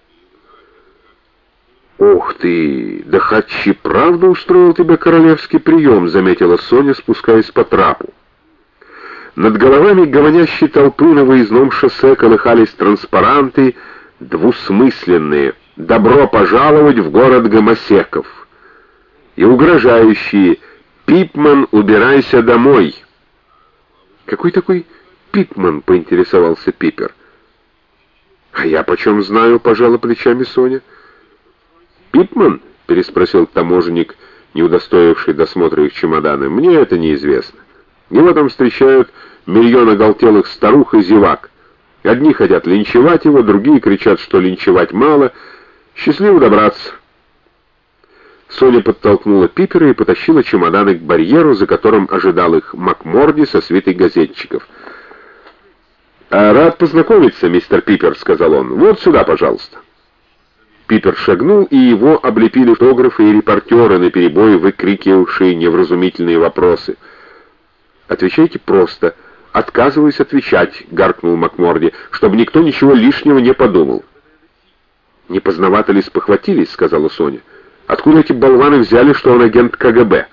«Ух ты! Да Хатчи правда устроил тебе королевский прием», — заметила Соня, спускаясь по трапу. Над головами говорящей толпы на выездном шоссе колыхались транспаранты, двусмысленные «Добро пожаловать в город гомосеков» и угрожающие «Пипман, убирайся домой». «Какой такой Пипман?» — поинтересовался Пипер. «А я почем знаю?» — пожала плечами Соня. «Пипман?» — переспросил таможенник, не удостоивший досмотра их чемоданы. «Мне это неизвестно. Его там встречают миллион оголтелых старух и зевак. Одни хотят линчевать его, другие кричат, что линчевать мало. Счастливо добраться». Соня подтолкнула Пипера и потащила чемоданы к барьеру, за которым ожидал их Макморди со свитой газетчиков. «Рад познакомиться, мистер Пипер», — сказал он. «Вот сюда, пожалуйста». Пипер шагнул, и его облепили фотографы и репортеры, наперебой выкрикивавшие невразумительные вопросы. «Отвечайте просто. Отказываюсь отвечать», — гаркнул Макморди, — «чтобы никто ничего лишнего не подумал». «Не поздновато ли спохватились?» — сказала Соня. «Откуда эти болваны взяли, что он агент КГБ?»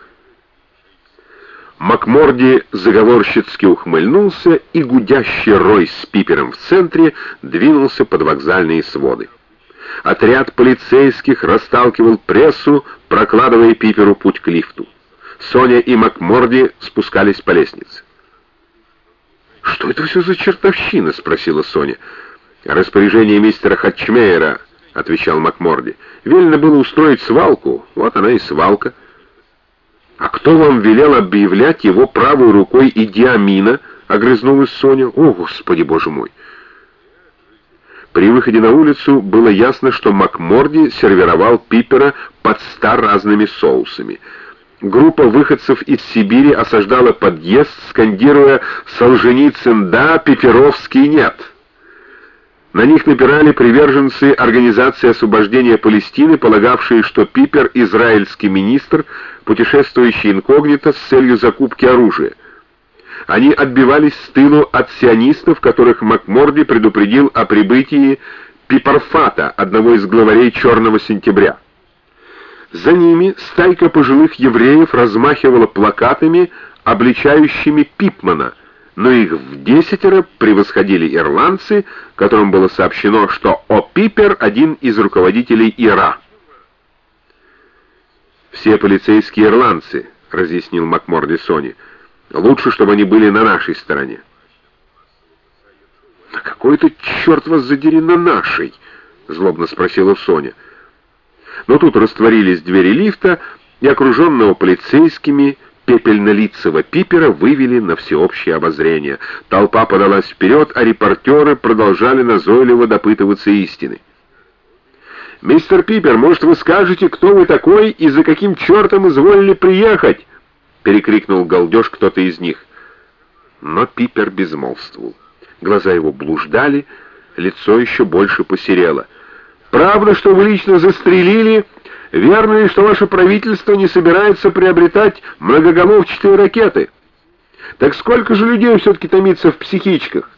Макморди заговорщицки ухмыльнулся, и гудящий рой с Пипером в центре двинулся под вокзальные своды. Отряд полицейских расталкивал прессу, прокладывая Пиперу путь к лифту. Соня и Макморди спускались по лестнице. «Что это все за чертовщина?» — спросила Соня. «Распоряжение мистера Хатчмейера», — отвечал Макморди. «Велено было устроить свалку, вот она и свалка». «А кто вам велел объявлять его правой рукой Иди Амина?» — огрызнулась Соня. «О, Господи, Боже мой!» При выходе на улицу было ясно, что Макморди сервировал Пипера под ста разными соусами. Группа выходцев из Сибири осаждала подъезд, скандируя «Солженицын да, Пиперовский нет». На них напирали приверженцы Организации освобождения Палестины, полагавшие, что Пипер — израильский министр, путешествующий инкогнито с целью закупки оружия. Они отбивались с тылу от сионистов, которых МакМорди предупредил о прибытии Пипарфата, одного из главарей «Черного сентября». За ними стайка пожилых евреев размахивала плакатами, обличающими Пипмана, но их в десятеро превосходили ирландцы, которым было сообщено, что О. Пипер — один из руководителей ИРА. «Все полицейские ирландцы», — разъяснил МакМорди Соне. «Лучше, чтобы они были на нашей стороне». «На какой-то, черт вас задери, на нашей?» — злобно спросила Соня. Но тут растворились двери лифта, и окруженного полицейскими пепельнолицего Пипера вывели на всеобщее обозрение. Толпа подалась вперед, а репортеры продолжали назойливо допытываться истины. «Мистер Пипер, может, вы скажете, кто вы такой и за каким чертом изволили приехать?» — перекрикнул галдеж кто-то из них. Но Пипер безмолвствовал. Глаза его блуждали, лицо еще больше посерело. «Правда, что вы лично застрелили? Верно ли, что ваше правительство не собирается приобретать многоголовчатые ракеты? Так сколько же людей все-таки томится в психичках?»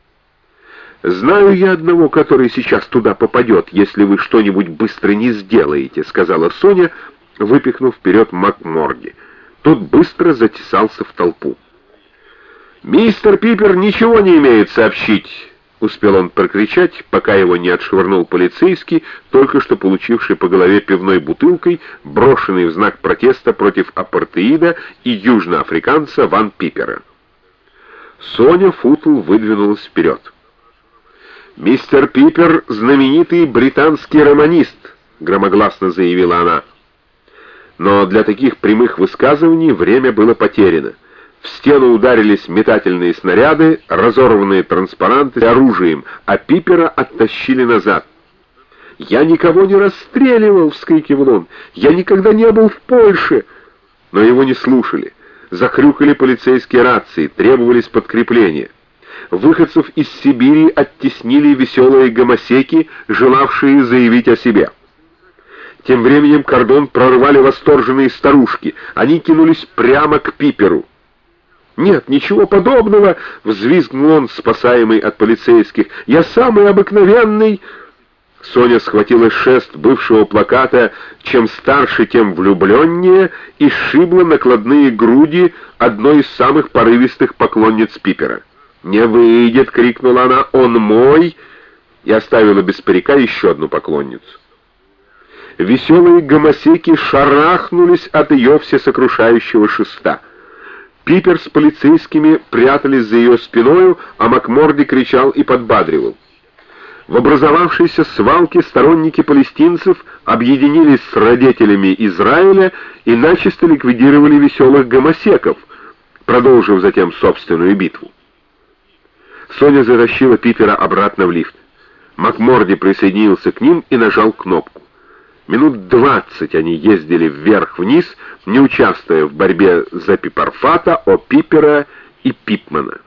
«Знаю я одного, который сейчас туда попадет, если вы что-нибудь быстро не сделаете», — сказала Соня, выпихнув вперед МакМорди. Тот быстро затесался в толпу. «Мистер Пипер ничего не имеет сообщить», — успел он прокричать, пока его не отшвырнул полицейский, только что получивший по голове пивной бутылкой, брошенный в знак протеста против апартеида и южноафриканца Ван Пипера. Соня Футл выдвинулась вперед. «Мистер Пипер — знаменитый британский романист», — громогласно заявила она. Но для таких прямых высказываний время было потеряно. В стену ударились метательные снаряды, разорванные транспаранты оружием, а Пипера оттащили назад. «Я никого не расстреливал!» — вскрикивал он. «Я никогда не был в Польше!» Но его не слушали. Захрюкали полицейские рации, требовались подкрепления. Выходцев из Сибири оттеснили веселые гомосеки, желавшие заявить о себе. Тем временем кордон прорвали восторженные старушки. Они кинулись прямо к Пиперу. «Нет, ничего подобного!» — взвизгнул он, спасаемый от полицейских. «Я самый обыкновенный!» Соня схватила шест бывшего плаката «Чем старше, тем влюбленнее» и сшибла накладные груди одной из самых порывистых поклонниц Пипера. «Не выйдет!» — крикнула она. «Он мой!» и оставила без парика еще одну поклонницу. Веселые гомосеки шарахнулись от ее всесокрушающего шеста. Пипер с полицейскими прятались за ее спиною, а МакМорди кричал и подбадривал. В образовавшейся свалке сторонники палестинцев объединились с родителями Израиля и начисто ликвидировали веселых гомосеков, продолжив затем собственную битву. Соня затащила Пипера обратно в лифт. МакМорди присоединился к ним и нажал кнопку. Минут двадцать они ездили вверх-вниз, не участвуя в борьбе за Пипарфата, О. Пипера и Пипмана.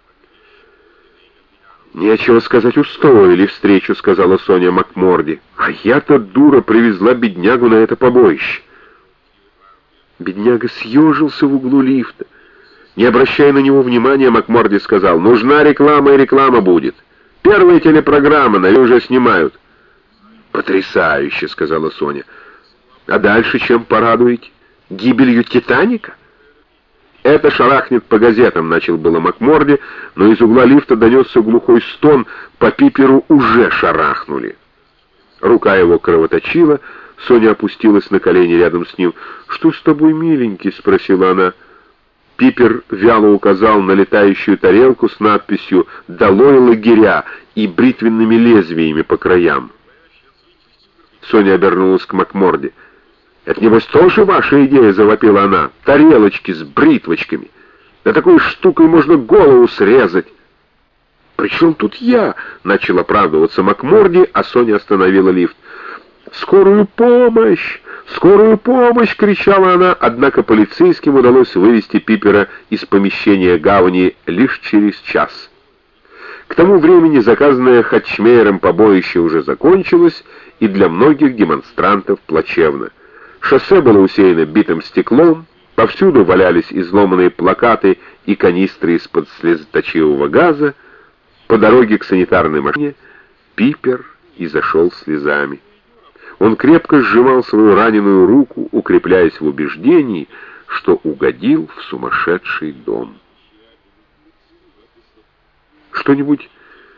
«Нечего сказать, устроили встречу», — сказала Соня МакМорди. «А я-то, дура, привезла беднягу на это побоище». Бедняга съежился в углу лифта. Не обращая на него внимания, МакМорди сказал: «Нужна реклама, и реклама будет. Первая телепрограмма, на нее уже снимают». «Потрясающе», — сказала Соня. «А дальше чем порадуете? Гибелью Титаника?» «Это шарахнет по газетам», — начал было МакМорди, но из угла лифта донесся глухой стон, по Пиперу уже шарахнули. Рука его кровоточила, Соня опустилась на колени рядом с ним. «Что с тобой, миленький?» — спросила она. Пипер вяло указал на летающую тарелку с надписью «Долой лагеря» и бритвенными лезвиями по краям. Соня обернулась к МакМорди. «Это, небось, тоже ваша идея?» — завопила она. «Тарелочки с бритвочками. Да такой штукой можно голову срезать». «При чем тут я?» — начал оправдываться МакМорди, а Соня остановила лифт. «Скорую помощь! Скорую помощь!» — кричала она, однако полицейским удалось вывести Пипера из помещения гавани лишь через час. К тому времени заказанное Хатчмейером побоище уже закончилось, и для многих демонстрантов плачевно. Шоссе было усеяно битым стеклом, повсюду валялись изломанные плакаты и канистры из-под слезоточивого газа, по дороге к санитарной машине Пипер и зашел слезами. Он крепко сжимал свою раненую руку, укрепляясь в убеждении, что угодил в сумасшедший дом. «Что-нибудь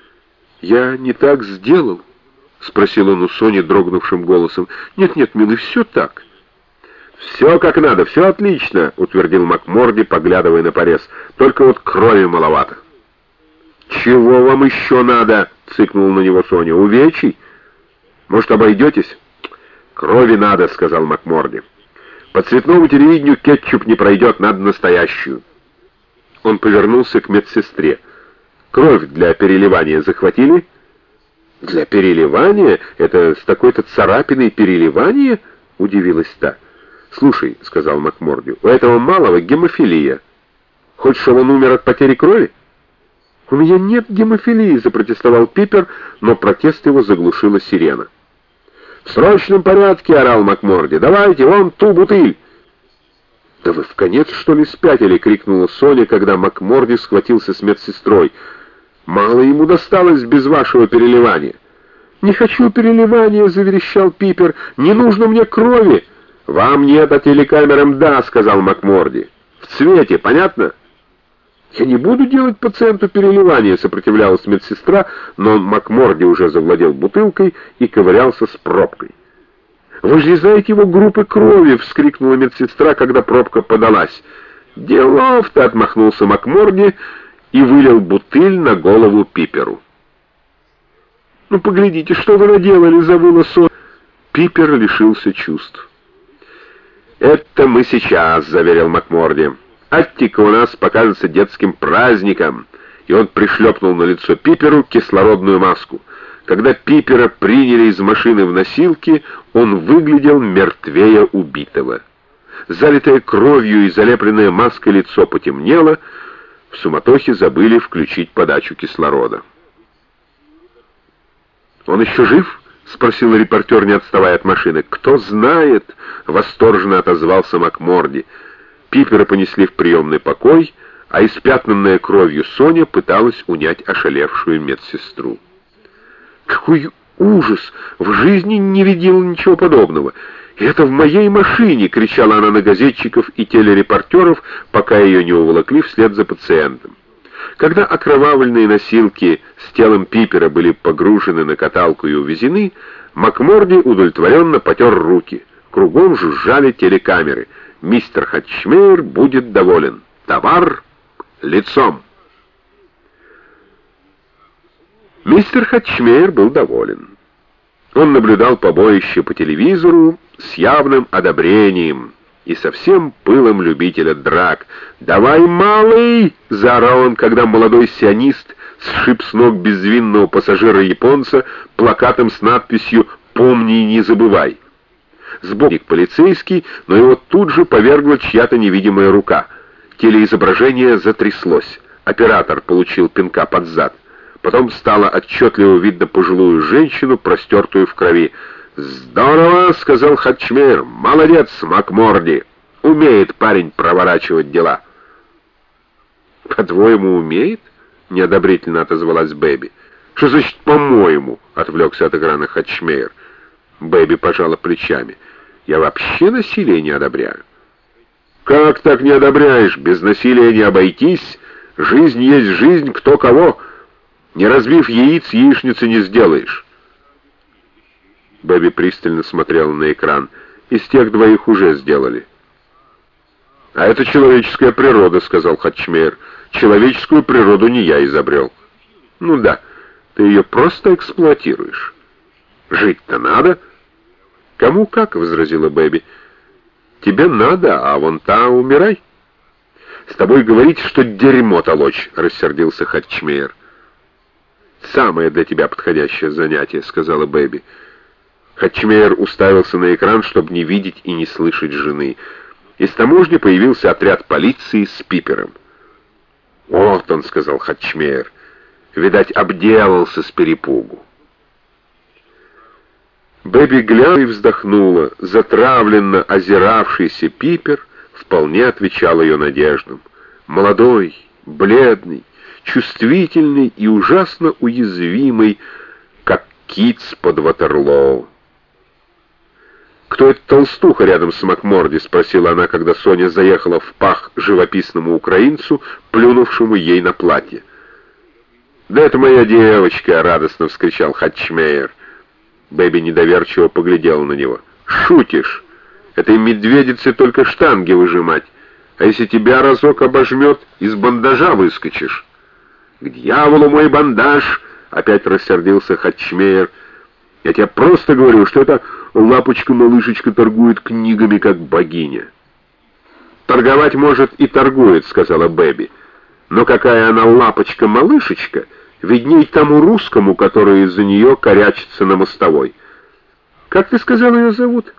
я не так сделал?» — спросил он у Сони дрогнувшим голосом. «Нет-нет, милый, все так». «Все как надо, все отлично», — утвердил МакМорди, поглядывая на порез. «Только вот крови маловато». «Чего вам еще надо?» — цыкнул на него Соня. «Увечий? Может, обойдетесь?» «Крови надо», — сказал МакМорди. «По цветному телевидению кетчуп не пройдет, надо настоящую». Он повернулся к медсестре. «Кровь для переливания захватили?» «Для переливания? Это с такой-то царапиной переливание?» — удивилась та. «Слушай», — сказал МакМорди, — «у этого малого гемофилия. Хочешь, чтобы он умер от потери крови?» «У меня нет гемофилии», — запротестовал Пипер, но протест его заглушила сирена. «В срочном порядке!» — орал МакМорди. «Давайте, вон ту бутыль!» «Да вы в конец, что ли, спятили?» — крикнула Соня, когда МакМорди схватился с медсестрой. «Мало ему досталось без вашего переливания». «Не хочу переливания!» — заверещал Пипер. «Не нужно мне крови!» «Вам нет, а телекамерам да!» — сказал МакМорди. «В цвете, понятно?» «Я не буду делать пациенту переливание», — сопротивлялась медсестра, но МакМорди уже завладел бутылкой и ковырялся с пробкой. «Вы же не знаете его группы крови!» — вскрикнула медсестра, когда пробка подалась. «Делов-то!» — отмахнулся МакМорди и вылил бутыль на голову Пиперу. «Ну, поглядите, что вы наделали!» — завыла Соня. Пипер лишился чувств. «Это мы сейчас», — заверил МакМорди. «Аттика у нас покажется детским праздником». И он пришлепнул на лицо Пиперу кислородную маску. Когда Пипера приняли из машины в носилки, он выглядел мертвее убитого. Залитое кровью и залепленное маской лицо потемнело, в суматохе забыли включить подачу кислорода. «Он еще жив?» — спросил репортер, не отставая от машины. «Кто знает!» — восторженно отозвался МакМорди. Пипера понесли в приемный покой, а испятнанная кровью Соня пыталась унять ошалевшую медсестру. «Какой ужас! В жизни не видела ничего подобного! Это в моей машине!» — кричала она на газетчиков и телерепортеров, пока ее не уволокли вслед за пациентом. Когда окровавленные носилки с телом Пипера были погружены на каталку и увезены, МакМорди удовлетворенно потер руки. Кругом жужжали телекамеры. Мистер Хатчмейер будет доволен. Товар лицом. Мистер Хатчмейер был доволен. Он наблюдал побоище по телевизору с явным одобрением и со всем пылом любителя драк. «Давай, малый!» — заорал он, когда молодой сионист сшиб с ног безвинного пассажира-японца плакатом с надписью «Помни и не забывай». Сборник полицейский, но его тут же повергла чья-то невидимая рука. Телеизображение затряслось. Оператор получил пинка под зад. Потом стало отчетливо видно пожилую женщину, простертую в крови. «Здорово!» — сказал Хатчмейер. «Молодец, МакМорди! Умеет парень проворачивать дела!» «По-твоему, умеет?» — неодобрительно отозвалась Бэби. «Что значит «по-моему»?» — отвлекся от экрана Хатчмейер. Бэби пожала плечами. «Я вообще насилие не одобряю». «Как так не одобряешь? Без насилия не обойтись. Жизнь есть жизнь, кто кого. Не разбив яиц, яичницы не сделаешь». Бэби пристально смотрела на экран. «Из тех двоих уже сделали». «А это человеческая природа», — сказал Хатчмейер. «Человеческую природу не я изобрел». «Ну да, ты ее просто эксплуатируешь». «Жить-то надо». «Кому как», — возразила Бэби. «Тебе надо, а вон та умирай». «С тобой говорить, что дерьмо толочь», — рассердился Хатчмейер. «Самое для тебя подходящее занятие», — сказала Бэби. Хатчмейер уставился на экран, чтобы не видеть и не слышать жены. Из таможни появился отряд полиции с Пипером. «Вот он», — сказал Хатчмейер. «Видать, обделался с перепугу». Бэби глянула и вздохнула. Затравленно озиравшийся Пипер вполне отвечал ее надеждам. молодой, бледный, чувствительный и ужасно уязвимый, как Китс под Ватерлоу. «Кто это толстуха рядом с Макморди?» — спросила она, когда Соня заехала в пах живописному украинцу, плюнувшему ей на платье. «Да это моя девочка!» — радостно вскричал Хатчмейер. Бэби недоверчиво поглядела на него. «Шутишь? Этой медведице только штанги выжимать, а если тебя разок обожмет, из бандажа выскочишь». «К дьяволу мой бандаж!» — опять рассердился Хатчмейер. «Я тебе просто говорю, что эта лапочка-малышечка торгует книгами, как богиня». «Торговать, может, и торгует», — сказала Бэби. «Но какая она лапочка-малышечка, видней тому русскому, который из-за нее корячится на мостовой. Как ты сказал, ее зовут?»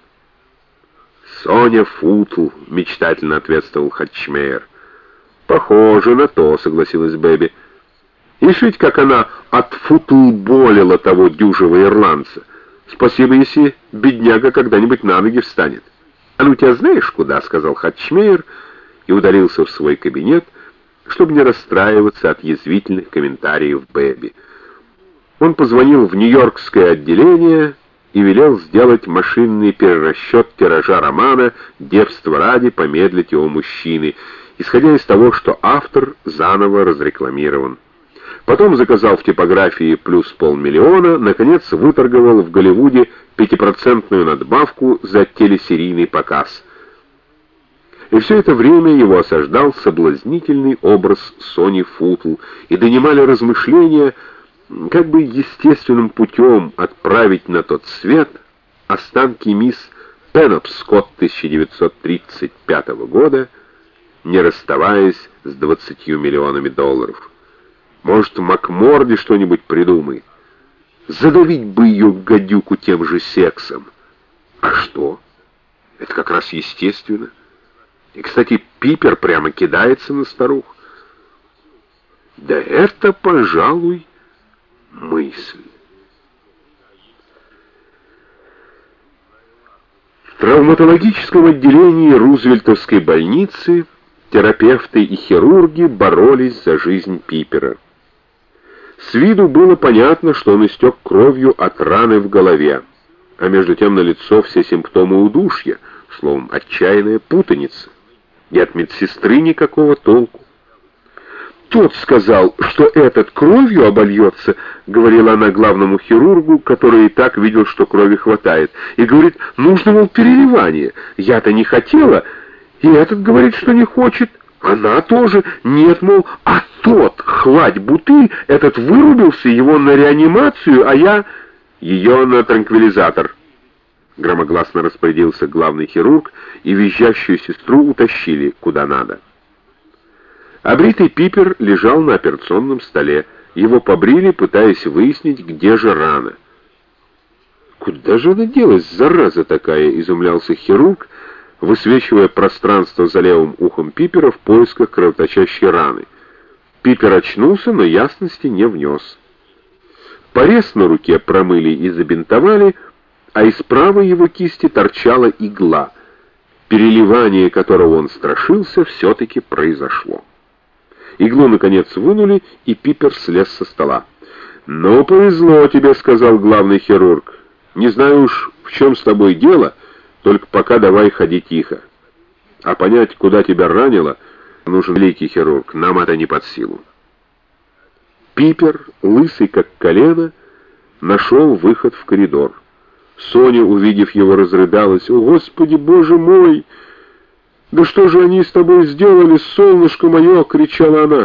«Соня Футл», — мечтательно ответствовал Хатчмейер. «Похоже на то», — согласилась Бэби. «Ишь ведь, как она отфутлболила того дюжего ирландца. Спасибо, если бедняга когда-нибудь на ноги встанет». «А ну тебя знаешь куда?» — сказал Хатчмейер и удалился в свой кабинет, чтобы не расстраиваться от язвительных комментариев Бэби. Он позвонил в Нью-Йоркское отделение и велел сделать машинный перерасчет тиража романа «Девство ради помедлить его мужчины», исходя из того, что автор заново разрекламирован. Потом заказал в типографии плюс полмиллиона, наконец выторговал в Голливуде пятипроцентную надбавку за телесерийный показ. И все это время его осаждал соблазнительный образ Сони Футл, и донимали размышления, как бы естественным путем отправить на тот свет останки мисс Пенопскотт тысяча девятьсот тридцать пятого года, не расставаясь с двадцатью миллионами долларов. Может, Макморди что-нибудь придумает. Задавить бы ее гадюку тем же сексом. А что? Это как раз естественно. И, кстати, Пипер прямо кидается на старух. Да это, пожалуй, мысль. В травматологическом отделении Рузвельтовской больницы терапевты и хирурги боролись за жизнь Пипера. С виду было понятно, что он истек кровью от раны в голове, а между тем налицо все симптомы удушья, словом, отчаянная путаница. И от медсестры никакого толку. «Тот сказал, что этот кровью обольется», — говорила она главному хирургу, который и так видел, что крови хватает, и говорит, нужно, мол, переливание. Я-то не хотела, и этот говорит, что не хочет. Она тоже. Нет, мол, а тот, хвать бутыль, этот вырубился, его на реанимацию, а я ее на транквилизатор. Громогласно распорядился главный хирург, и визжащую сестру утащили куда надо. Обритый Пипер лежал на операционном столе. Его побрили, пытаясь выяснить, где же рана. «Куда же она делась, зараза такая?» — изумлялся хирург, высвечивая пространство за левым ухом Пипера в поисках кровоточащей раны. Пипер очнулся, но ясности не внес. Порез на руке промыли и забинтовали, а из правой его кисти торчала игла. Переливание, которого он страшился, все-таки произошло. Иглу, наконец, вынули, и Пипер слез со стола. «Ну, повезло тебе», — сказал главный хирург. «Не знаю уж, в чем с тобой дело, только пока давай ходи тихо. А понять, куда тебя ранило, нужен великий хирург, нам это не под силу». Пипер, лысый как колено, нашел выход в коридор. Соня, увидев его, разрыдалась. «О, Господи, Боже мой! Да что же они с тобой сделали, солнышко мое!» — кричала она.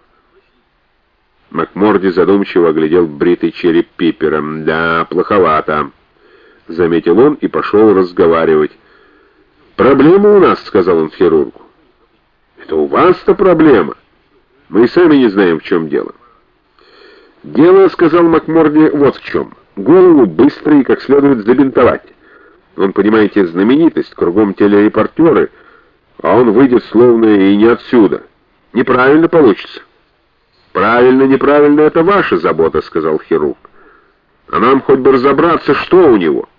Макморди задумчиво оглядел бритый череп Пипера. «Да, плоховато», — заметил он и пошел разговаривать. «Проблема у нас», — сказал он хирургу. «Это у вас-то проблема. Мы и сами не знаем, в чем дело». «Дело, — сказал Макморди, — вот в чем. Голову быстро и как следует забинтовать. Он, понимаете, знаменитость, кругом телерепортеры, а он выйдет словно и не отсюда. Неправильно получится». «Правильно, неправильно — это ваша забота», — сказал хирург. «А нам хоть бы разобраться, что у него».